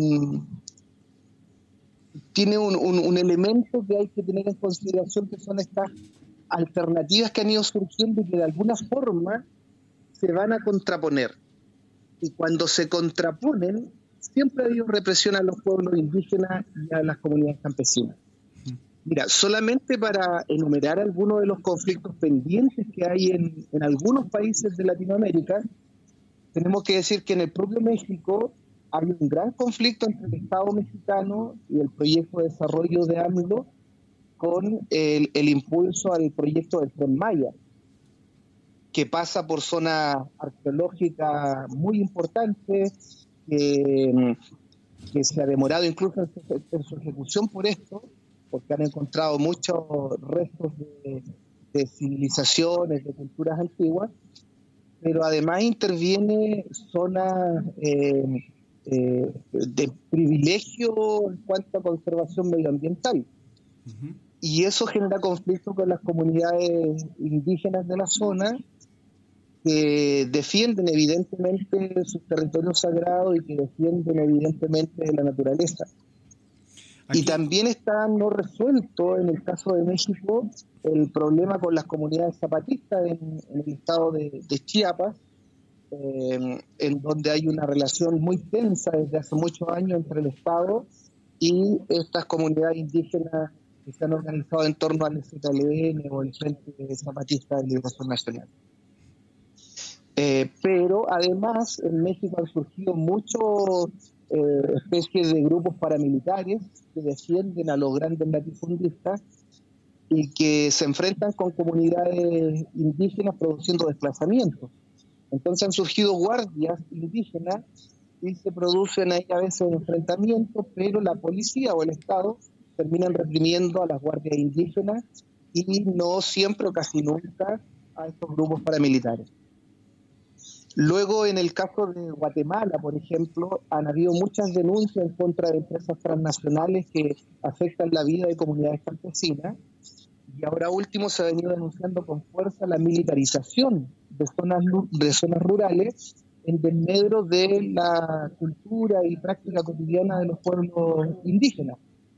elemento que hay que tener en consideración, que son estas alternativas que han ido surgiendo y que de alguna forma se van a contraponer. Y cuando se contraponen, siempre ha habido represión a los pueblos indígenas y a las comunidades campesinas. Mira, solamente para enumerar algunos de los conflictos pendientes que hay en algunos países de Latinoamérica, tenemos que decir que en el propio México hay un gran conflicto entre el Estado mexicano y el proyecto de desarrollo de AMLO con el impulso al proyecto del Tren Maya, que pasa por zonas arqueológicas muy importantes, que se ha demorado incluso en su ejecución por esto, porque han encontrado muchos restos de civilizaciones, de culturas antiguas, pero además interviene zonas de privilegio en cuanto a conservación medioambiental. Uh-huh. Y eso genera conflicto con las comunidades indígenas de la zona, que defienden evidentemente sus territorios sagrados y que defienden evidentemente la naturaleza. Aquí. Y también está no resuelto en el caso de México el problema con las comunidades zapatistas en el estado de Chiapas, en donde hay una relación muy tensa desde hace muchos años entre el Estado y estas comunidades indígenas que se han organizado en torno al ZLN o el Frente Zapatista de Liberación Nacional. Pero además en México han surgido muchas especies de grupos paramilitares que defienden a los grandes latifundistas y que se enfrentan con comunidades indígenas produciendo desplazamientos. Entonces han surgido guardias indígenas y se producen ahí a veces enfrentamientos, pero la policía o el Estado terminan reprimiendo a las guardias indígenas y no siempre o casi nunca a estos grupos paramilitares. Luego, en el caso de Guatemala, por ejemplo, han habido muchas denuncias en contra de empresas transnacionales que afectan la vida de comunidades campesinas, y ahora último se ha venido denunciando con fuerza la militarización de zonas rurales en desmedro de la cultura y práctica cotidiana de los pueblos indígenas.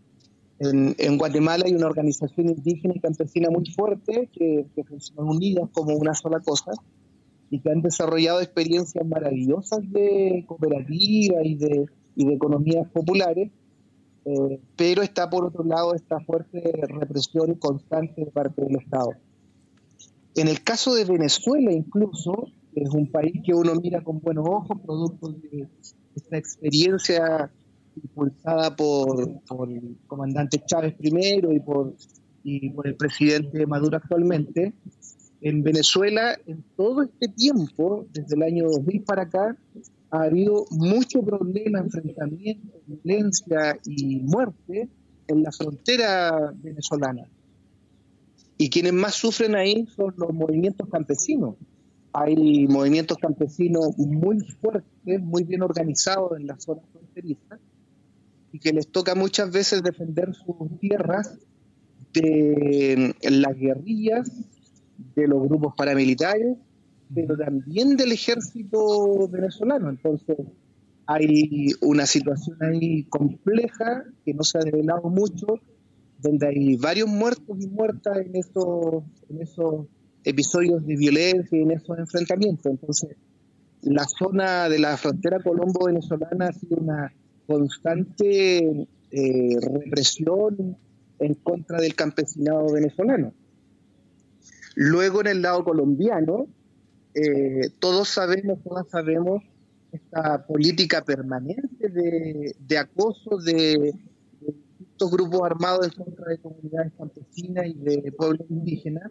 En Guatemala hay una organización indígena y campesina muy fuerte que funcionan unidas como una sola cosa, y que han desarrollado experiencias maravillosas de cooperativa y de economías populares, pero está por otro lado esta fuerte represión constante de parte del Estado. En el caso de Venezuela incluso, es un país que uno mira con buenos ojos, producto de esta experiencia impulsada por el comandante Chávez primero y por el presidente Maduro actualmente. En Venezuela, en todo este tiempo, desde el año 2000 para acá, ha habido mucho problema, enfrentamiento, violencia y muerte en la frontera venezolana. Y quienes más sufren ahí son los movimientos campesinos. Hay movimientos campesinos muy fuertes, muy bien organizados en las zonas fronterizas, y que les toca muchas veces defender sus tierras de las guerrillas, de los grupos paramilitares, pero también del ejército venezolano. Entonces hay una situación ahí compleja que no se ha develado mucho, donde hay varios muertos y muertas en esos episodios de violencia y en esos enfrentamientos. Entonces la zona de la frontera colombo-venezolana ha sido una constante represión en contra del campesinado venezolano. Luego en el lado colombiano, todas sabemos esta política permanente de acoso de estos grupos armados en contra de comunidades campesinas y de pueblos indígenas,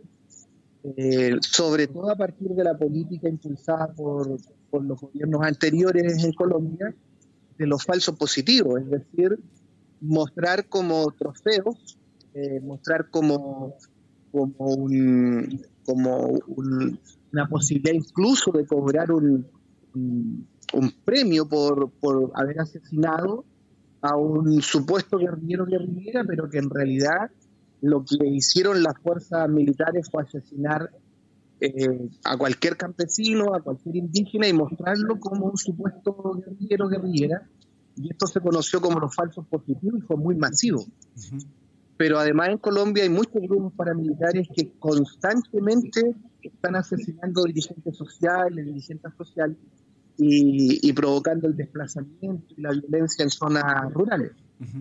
sobre todo a partir de la política impulsada por los gobiernos anteriores en Colombia, de los falsos positivos, es decir, mostrar como trofeos, mostrar como una posibilidad incluso de cobrar un premio por haber asesinado a un supuesto guerrillera, pero que en realidad lo que hicieron las fuerzas militares fue asesinar a cualquier campesino, a cualquier indígena y mostrarlo como un supuesto guerrillero, guerrillera, y esto se conoció como los falsos positivos y fue muy masivo. Pero además en Colombia hay muchos grupos paramilitares que constantemente están asesinando dirigentes sociales, y provocando el desplazamiento y la violencia en zonas rurales.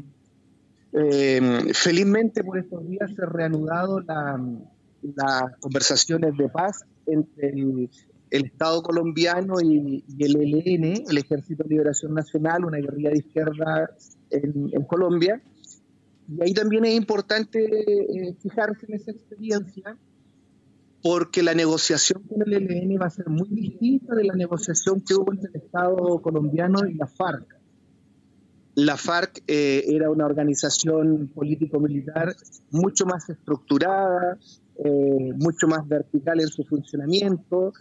Felizmente por estos días se ha reanudado las conversaciones de paz entre el Estado colombiano y el ELN, el Ejército de Liberación Nacional, una guerrilla de izquierda en Colombia. Y ahí también es importante fijarse en esa experiencia, porque la negociación con el ELN va a ser muy distinta de la negociación que hubo entre el Estado colombiano y la FARC. La FARC era una organización político-militar mucho más estructurada, mucho más vertical en su funcionamiento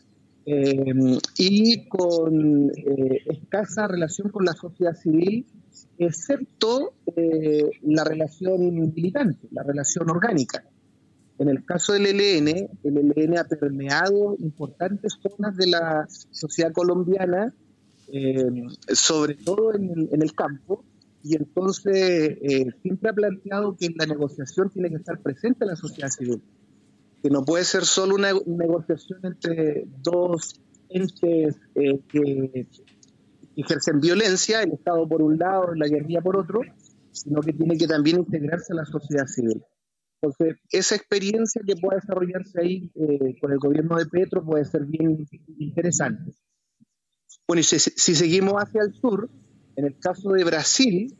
y con escasa relación con la sociedad civil, excepto la relación militante, la relación orgánica. En el caso del ELN, el ELN ha permeado importantes zonas de la sociedad colombiana, sobre todo en el campo, y entonces siempre ha planteado que en la negociación tiene que estar presente la sociedad civil, que no puede ser solo una negociación entre dos entes que ejercen violencia, el Estado por un lado y la guerrilla por otro, sino que tiene que también integrarse a la sociedad civil. Entonces, esa experiencia que pueda desarrollarse ahí con el gobierno de Petro puede ser bien interesante. Bueno, y si seguimos hacia el sur, en el caso de Brasil,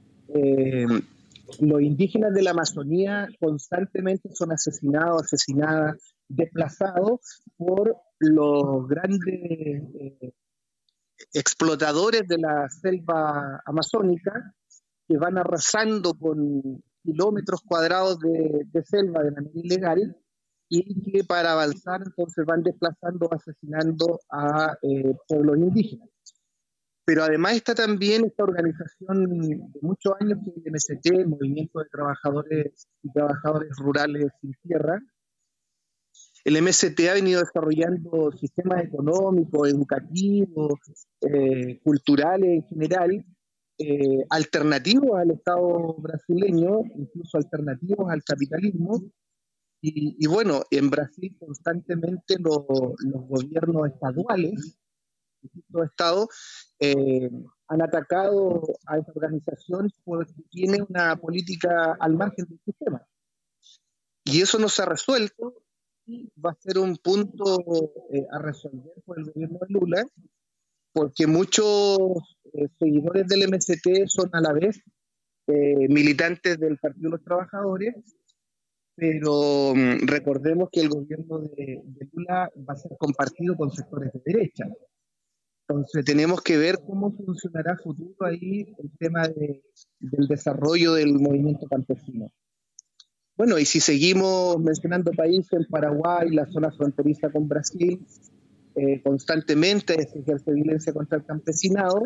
los indígenas de la Amazonía constantemente son asesinadas, desplazados por los grandes explotadores de la selva amazónica, que van arrasando con kilómetros cuadrados de selva de manera ilegal, y que para avanzar entonces van desplazando, asesinando a pueblos indígenas. Pero además está también esta organización de muchos años, que es el MST, el Movimiento de Trabajadores y Trabajadores Rurales Sin Tierra. El MST ha venido desarrollando sistemas económicos, educativos, culturales en general, alternativos al Estado brasileño, incluso alternativos al capitalismo. Y bueno, en Brasil constantemente los gobiernos estaduales, distintos estados, han atacado a esta organización porque tiene una política al margen del sistema. Y eso no se ha resuelto, y va a ser un punto a resolver por el gobierno de Lula, porque muchos seguidores del MST son a la vez militantes del Partido de los Trabajadores, pero recordemos que el gobierno de Lula va a ser compartido con sectores de derecha. Entonces tenemos que ver cómo funcionará a futuro ahí el tema del desarrollo del movimiento campesino. Bueno, y si seguimos mencionando países, en Paraguay, la zona fronteriza con Brasil, constantemente se ejerce violencia contra el campesinado.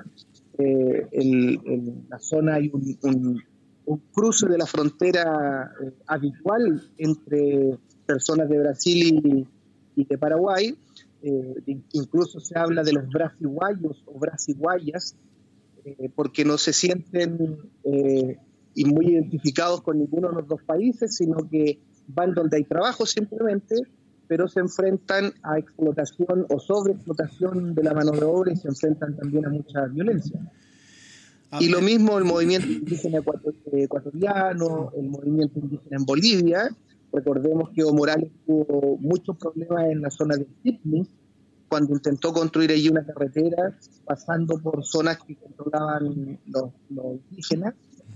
En la zona hay un cruce de la frontera habitual entre personas de Brasil y de Paraguay. Incluso se habla de los brasiguayos o brasiguayas, porque no se sienten y muy identificados con ninguno de los dos países, sino que van donde hay trabajo simplemente, pero se enfrentan a explotación o sobreexplotación de la mano de obra, y se enfrentan también a mucha violencia. Y lo mismo el movimiento indígena ecuatoriano, el movimiento indígena en Bolivia. Recordemos que Evo Morales tuvo muchos problemas en la zona de Tignis, cuando intentó construir allí una carretera pasando por zonas que controlaban los indígenas.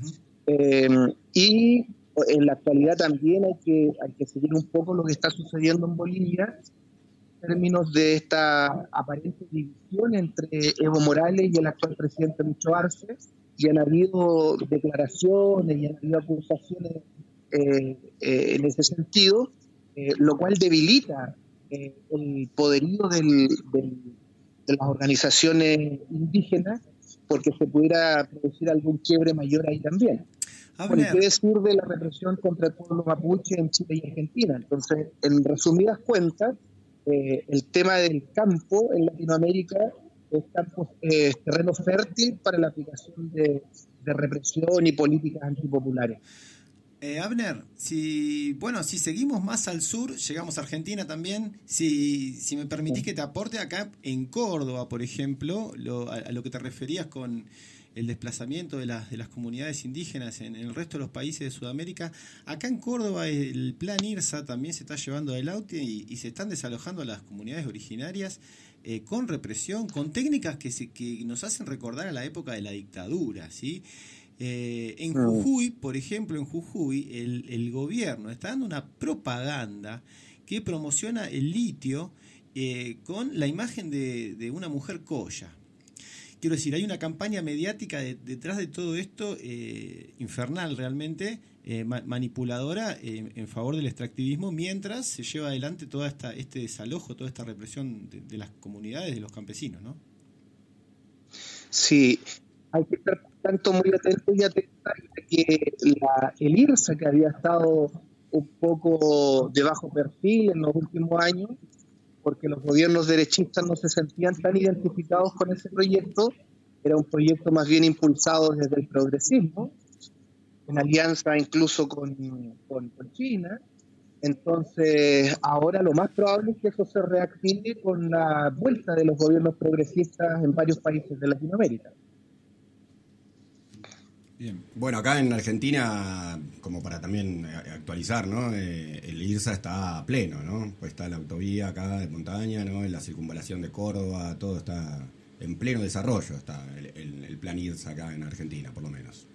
Y en la actualidad también hay que seguir un poco lo que está sucediendo en Bolivia en términos de esta aparente división entre Evo Morales y el actual presidente Lucho Arce, y han habido declaraciones y han habido acusaciones en ese sentido, lo cual debilita el poderío de las organizaciones indígenas, porque se pudiera producir algún quiebre mayor ahí también. Bueno, ¿qué decir de la represión contra el pueblo mapuche en Chile y Argentina? Entonces, en resumidas cuentas, el tema del campo en Latinoamérica es terreno fértil para la aplicación de represión y políticas antipopulares. Abner, si seguimos más al sur, llegamos a Argentina también. Si me permitís que te aporte acá en Córdoba, por ejemplo, a lo que te referías con el desplazamiento de las comunidades indígenas en el resto de los países de Sudamérica. Acá en Córdoba el plan IRSA también se está llevando adelante y se están desalojando a las comunidades originarias con represión, con técnicas que nos hacen recordar a la época de la dictadura, ¿sí? En Jujuy, por ejemplo, el gobierno está dando una propaganda que promociona el litio con la imagen de una mujer colla. Quiero decir, hay una campaña mediática detrás de todo esto infernal realmente, manipuladora en favor del extractivismo, mientras se lleva adelante todo este desalojo, toda esta represión de las comunidades, de los campesinos, ¿no? Sí, hay que estar tanto muy atento y atenta que el IRSA, que había estado un poco de bajo perfil en los últimos años, porque los gobiernos derechistas no se sentían tan identificados con ese proyecto, era un proyecto más bien impulsado desde el progresismo, en alianza incluso con China. Entonces, ahora lo más probable es que eso se reactive con la vuelta de los gobiernos progresistas en varios países de Latinoamérica. Bien. Bueno, acá en Argentina, como para también actualizar, ¿no? El IRSA está a pleno, ¿no? Pues está la autovía acá de montaña, ¿no? En la circunvalación de Córdoba, todo está en pleno desarrollo, está el plan IRSA acá en Argentina, por lo menos.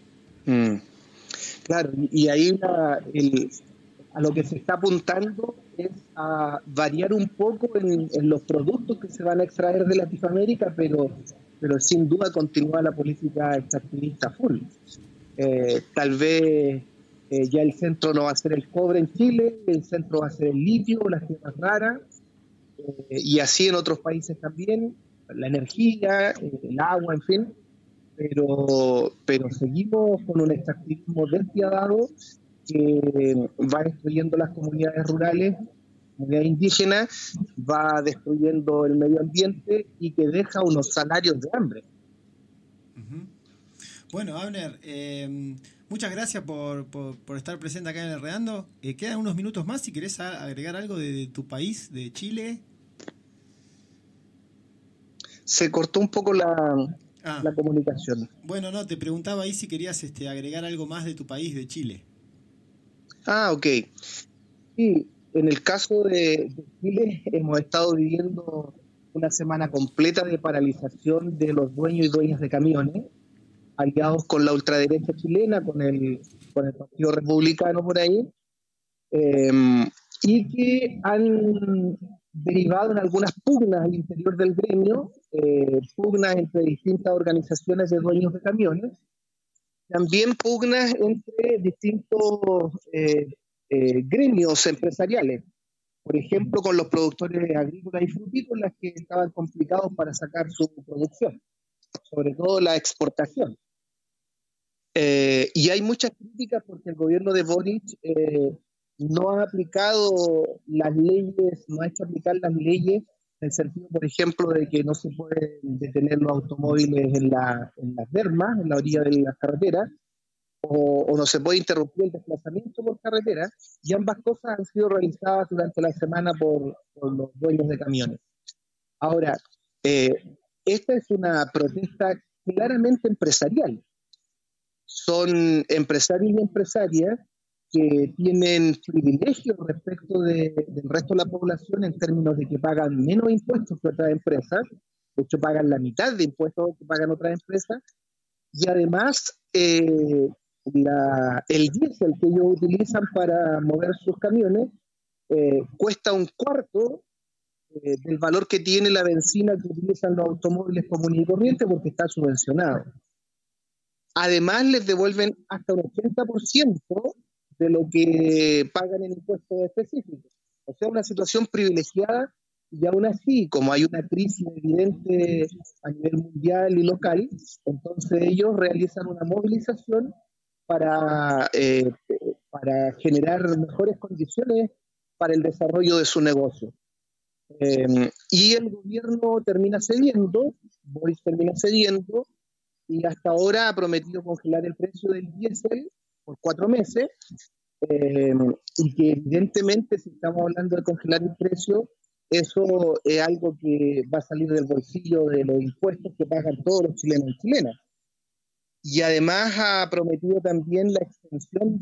Claro, y ahí a lo que se está apuntando es a variar un poco en los productos que se van a extraer de Latinoamérica, pero sin duda continúa la política extractivista full. Tal vez ya el centro no va a ser el cobre en Chile, el centro va a ser el litio, las tierras raras, y así en otros países también, la energía, el agua, en fin, pero seguimos con un extractivismo despiadado que va destruyendo las comunidades rurales, comunidad indígena, va destruyendo el medio ambiente y que deja unos salarios de hambre. Bueno, Abner, muchas gracias por estar presente acá en Enredando. Quedan unos minutos más si querés agregar algo de tu país, de Chile. Se cortó un poco la comunicación. Bueno, no, te preguntaba ahí si querías agregar algo más de tu país, de Chile. Ok. Sí. En el caso de Chile, hemos estado viviendo una semana completa de paralización de los dueños y dueñas de camiones, aliados con la ultraderecha chilena, con el Partido Republicano por ahí, y que han derivado en algunas pugnas al interior del gremio, pugnas entre distintas organizaciones de dueños de camiones, también pugnas entre distintos gremios empresariales, por ejemplo con los productores agrícolas y frutícolas que estaban complicados para sacar su producción, sobre todo la exportación. Y hay muchas críticas porque el gobierno de Boric no ha aplicado las leyes, no ha hecho aplicar las leyes en el sentido, por ejemplo, de que no se pueden detener los automóviles en las bermas, en la orilla de las carreteras, o no se puede interrumpir el desplazamiento por carretera, y ambas cosas han sido realizadas durante la semana por los dueños de camiones. Ahora, esta es una protesta claramente empresarial. Son empresarios y empresarias que tienen privilegios respecto del resto de la población en términos de que pagan menos impuestos que otras empresas, de hecho pagan la mitad de impuestos que pagan otras empresas, y además el diésel que ellos utilizan para mover sus camiones cuesta un cuarto del valor que tiene la benzina que utilizan los automóviles comunes y corrientes porque está subvencionado. Además les devuelven hasta un 80% de lo que pagan en impuestos específicos. O sea, una situación privilegiada, y aún así, como hay una crisis evidente a nivel mundial y local, entonces ellos realizan una movilización para generar mejores condiciones para el desarrollo de su negocio. Y el gobierno termina cediendo, Boris termina cediendo, y hasta ahora ha prometido congelar el precio del diésel por 4 meses, y que evidentemente, si estamos hablando de congelar el precio, eso es algo que va a salir del bolsillo de los impuestos que pagan todos los chilenos y chilenas. Y además ha prometido también la extensión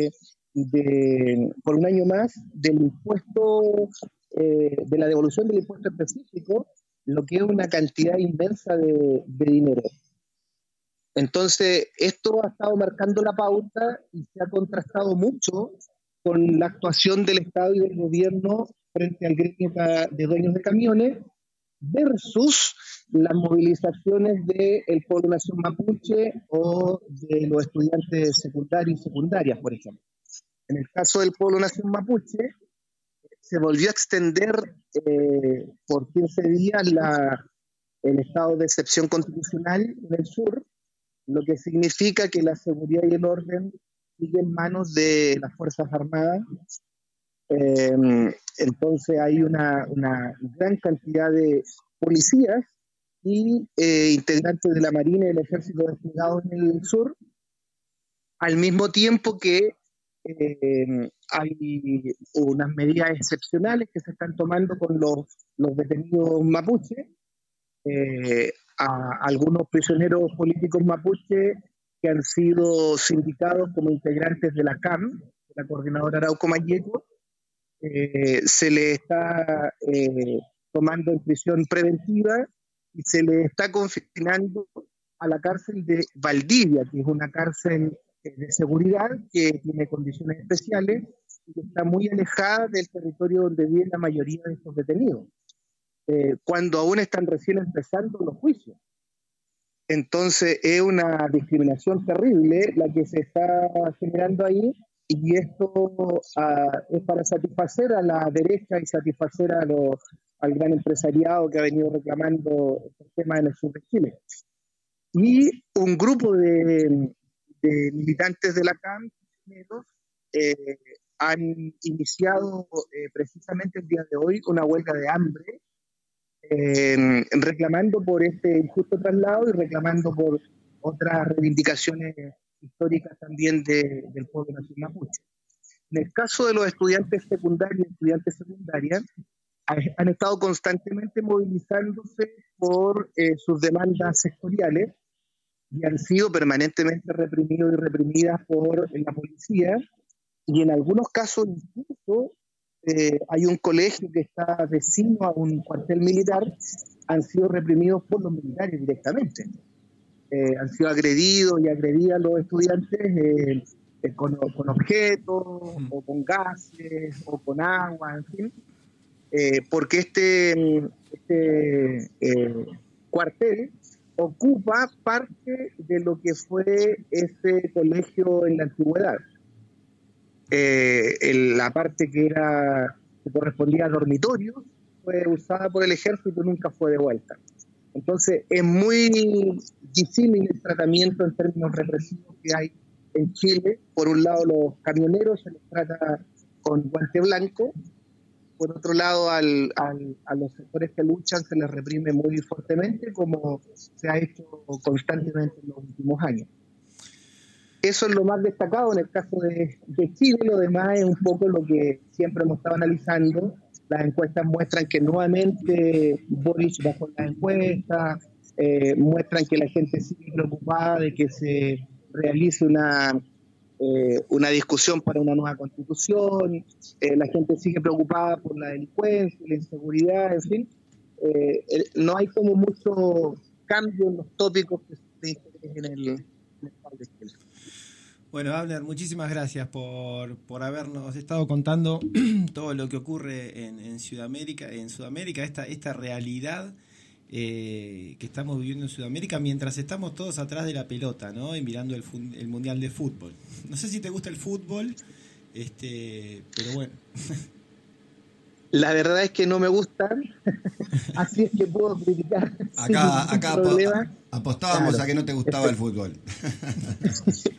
por un año más del impuesto, de la devolución del impuesto específico, lo que es una cantidad inmensa de dinero. Entonces, esto ha estado marcando la pauta y se ha contrastado mucho con la actuación del Estado y del gobierno frente al gremio de dueños de camiones versus las movilizaciones del Pueblo Nación Mapuche o de los estudiantes secundarios y secundarias, por ejemplo. En el caso del Pueblo Nación Mapuche, se volvió a extender por 15 días el estado de excepción constitucional en el sur, lo que significa que la seguridad y el orden siguen en manos de las Fuerzas Armadas. Entonces hay una gran cantidad de policías y integrantes de la Marina y del Ejército desplegados en el sur, al mismo tiempo que hay unas medidas excepcionales que se están tomando con los detenidos mapuches, a algunos prisioneros políticos mapuches que han sido sindicados como integrantes de la CAM, de la Coordinadora Arauco Mayeco, se le está tomando en prisión preventiva y se le está confinando a la cárcel de Valdivia, que es una cárcel de seguridad que tiene condiciones especiales y que está muy alejada del territorio donde vive la mayoría de estos detenidos, cuando aún están recién empezando los juicios. Entonces es una discriminación terrible la que se está generando ahí, y esto es para satisfacer a la derecha y satisfacer al gran empresariado que ha venido reclamando estos temas en el sur de Chile. Y un grupo de militantes de la CAM han iniciado precisamente el día de hoy una huelga de hambre, reclamando por este injusto traslado y reclamando por otras reivindicaciones históricas también del pueblo nacional mapuche. En el caso de los estudiantes secundarios y estudiantes secundarias, han estado constantemente movilizándose por sus demandas sectoriales y han sido permanentemente reprimidos y reprimidas por la policía, y en algunos casos incluso hay un colegio que está vecino a un cuartel militar, han sido reprimidos por los militares directamente. Han sido agredidos y agredidas los estudiantes con objetos, o con gases, o con agua, en fin, porque este cuartel ocupa parte de lo que fue ese colegio en la antigüedad. La parte que correspondía a dormitorios fue usada por el ejército y nunca fue devuelta. Entonces es muy disímil el tratamiento en términos represivos que hay en Chile. Por un lado, los camioneros se les trata con guante blanco, por otro lado a los sectores que luchan se les reprime muy fuertemente, como se ha hecho constantemente en los últimos años. Eso es lo más destacado en el caso de Chile. Lo demás es un poco lo que siempre hemos estado analizando. Las encuestas muestran que nuevamente Boris bajó las encuestas, muestran que la gente sigue preocupada de que se realice una discusión para una nueva constitución, la gente sigue preocupada por la delincuencia, la inseguridad, en fin. No hay como mucho cambio en los tópicos que se discuten en el país de Chile. Bueno, Abner, muchísimas gracias por habernos estado contando todo lo que ocurre en Sudamérica, esta realidad que estamos viviendo en Sudamérica mientras estamos todos atrás de la pelota, ¿no? Y mirando el Mundial de Fútbol. No sé si te gusta el fútbol, pero bueno. La verdad es que no me gustan, así es que puedo criticar. Acá apostábamos a que no te gustaba el fútbol.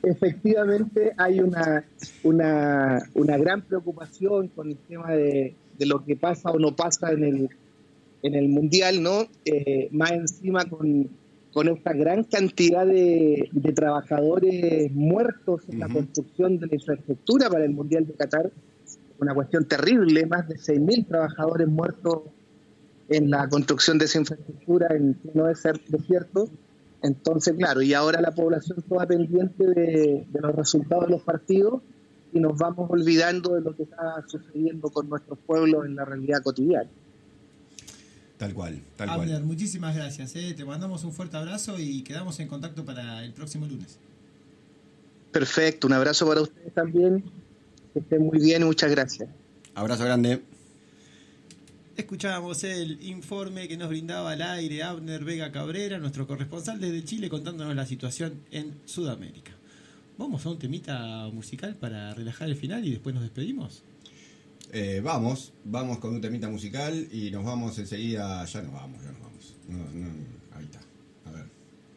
Efectivamente hay una gran preocupación con el tema de de lo que pasa o no pasa en el Mundial, ¿no? Más encima con esta gran cantidad de trabajadores muertos en la construcción de la infraestructura para el Mundial de Qatar, una cuestión terrible, más de 6.000 trabajadores muertos en la construcción de esa infraestructura en pleno desierto. Entonces, claro, y ahora la población toda pendiente de los resultados de los partidos y nos vamos olvidando de lo que está sucediendo con nuestros pueblos en la realidad cotidiana. Tal cual. Abner, muchísimas gracias. Te mandamos un fuerte abrazo y quedamos en contacto para el próximo lunes. Perfecto, un abrazo para ustedes también. Que estén muy bien y muchas gracias. Abrazo grande. Escuchábamos el informe que nos brindaba al aire Abner Vega Cabrera, nuestro corresponsal desde Chile, contándonos la situación en Sudamérica. ¿Vamos a un temita musical para relajar el final y después nos despedimos? Vamos con un temita musical y nos vamos enseguida. Ya nos vamos. Ahí está. A ver.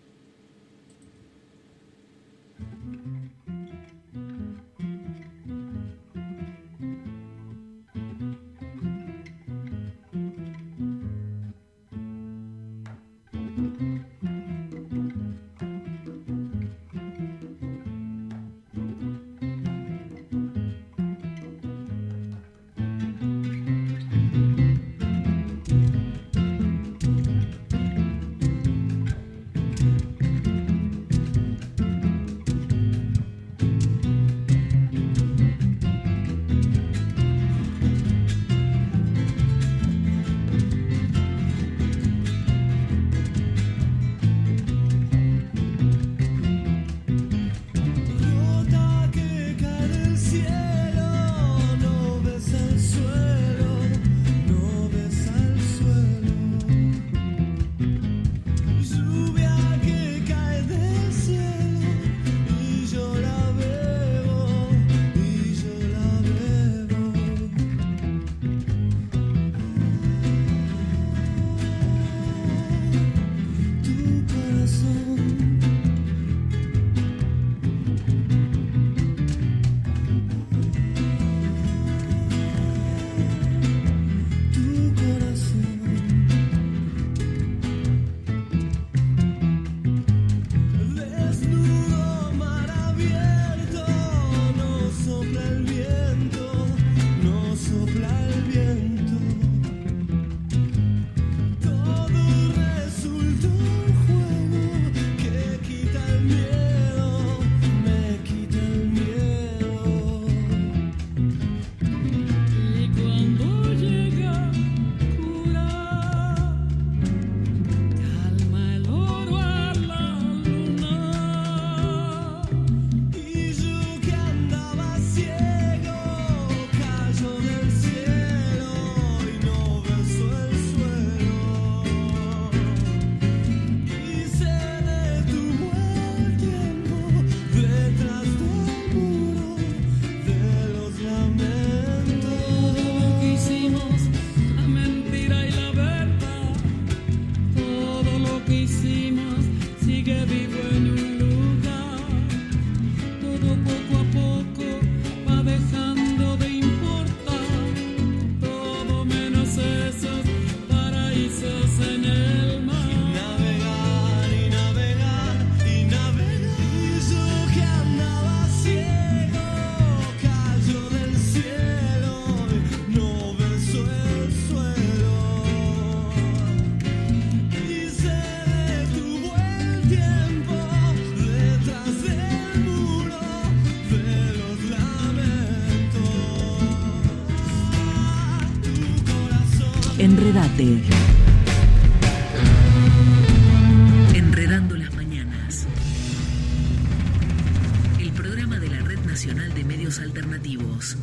Enredate. Enredando las mañanas. El programa de la Red Nacional de Medios Alternativos.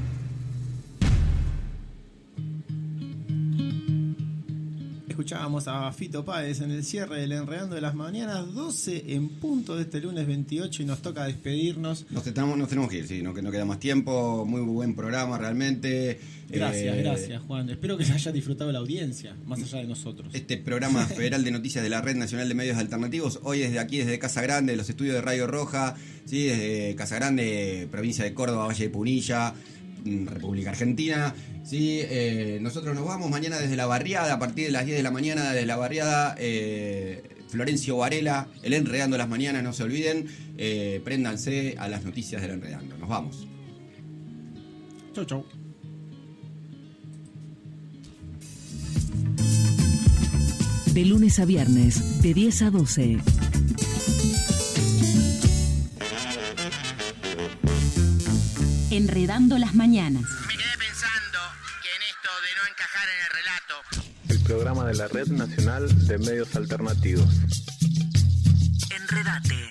Escuchábamos a Fito Páez en el cierre del Enredando de las Mañanas, 12 en punto de este lunes 28 y nos toca despedirnos. Nos tenemos que ir, sí, no queda más tiempo. Muy buen programa realmente. Gracias Juan, espero que se haya disfrutado la audiencia, más allá de nosotros. Este programa federal de noticias de la Red Nacional de Medios Alternativos, hoy desde Casa Grande, de los estudios de Radio Roja, ¿sí? Desde Casa Grande, provincia de Córdoba, Valle de Punilla. República Argentina. ¿Sí? Nosotros nos vamos mañana desde la barriada, a partir de las 10 de la mañana, desde la barriada. Florencio Varela, el Enredando las Mañanas, no se olviden. Préndanse a las noticias del Enredando. Nos vamos. Chau, chau. De lunes a viernes, de 10 a 12. Enredando las Mañanas. Me quedé pensando que en esto de no encajar en el relato, El programa de la Red Nacional de Medios Alternativos. Enredate.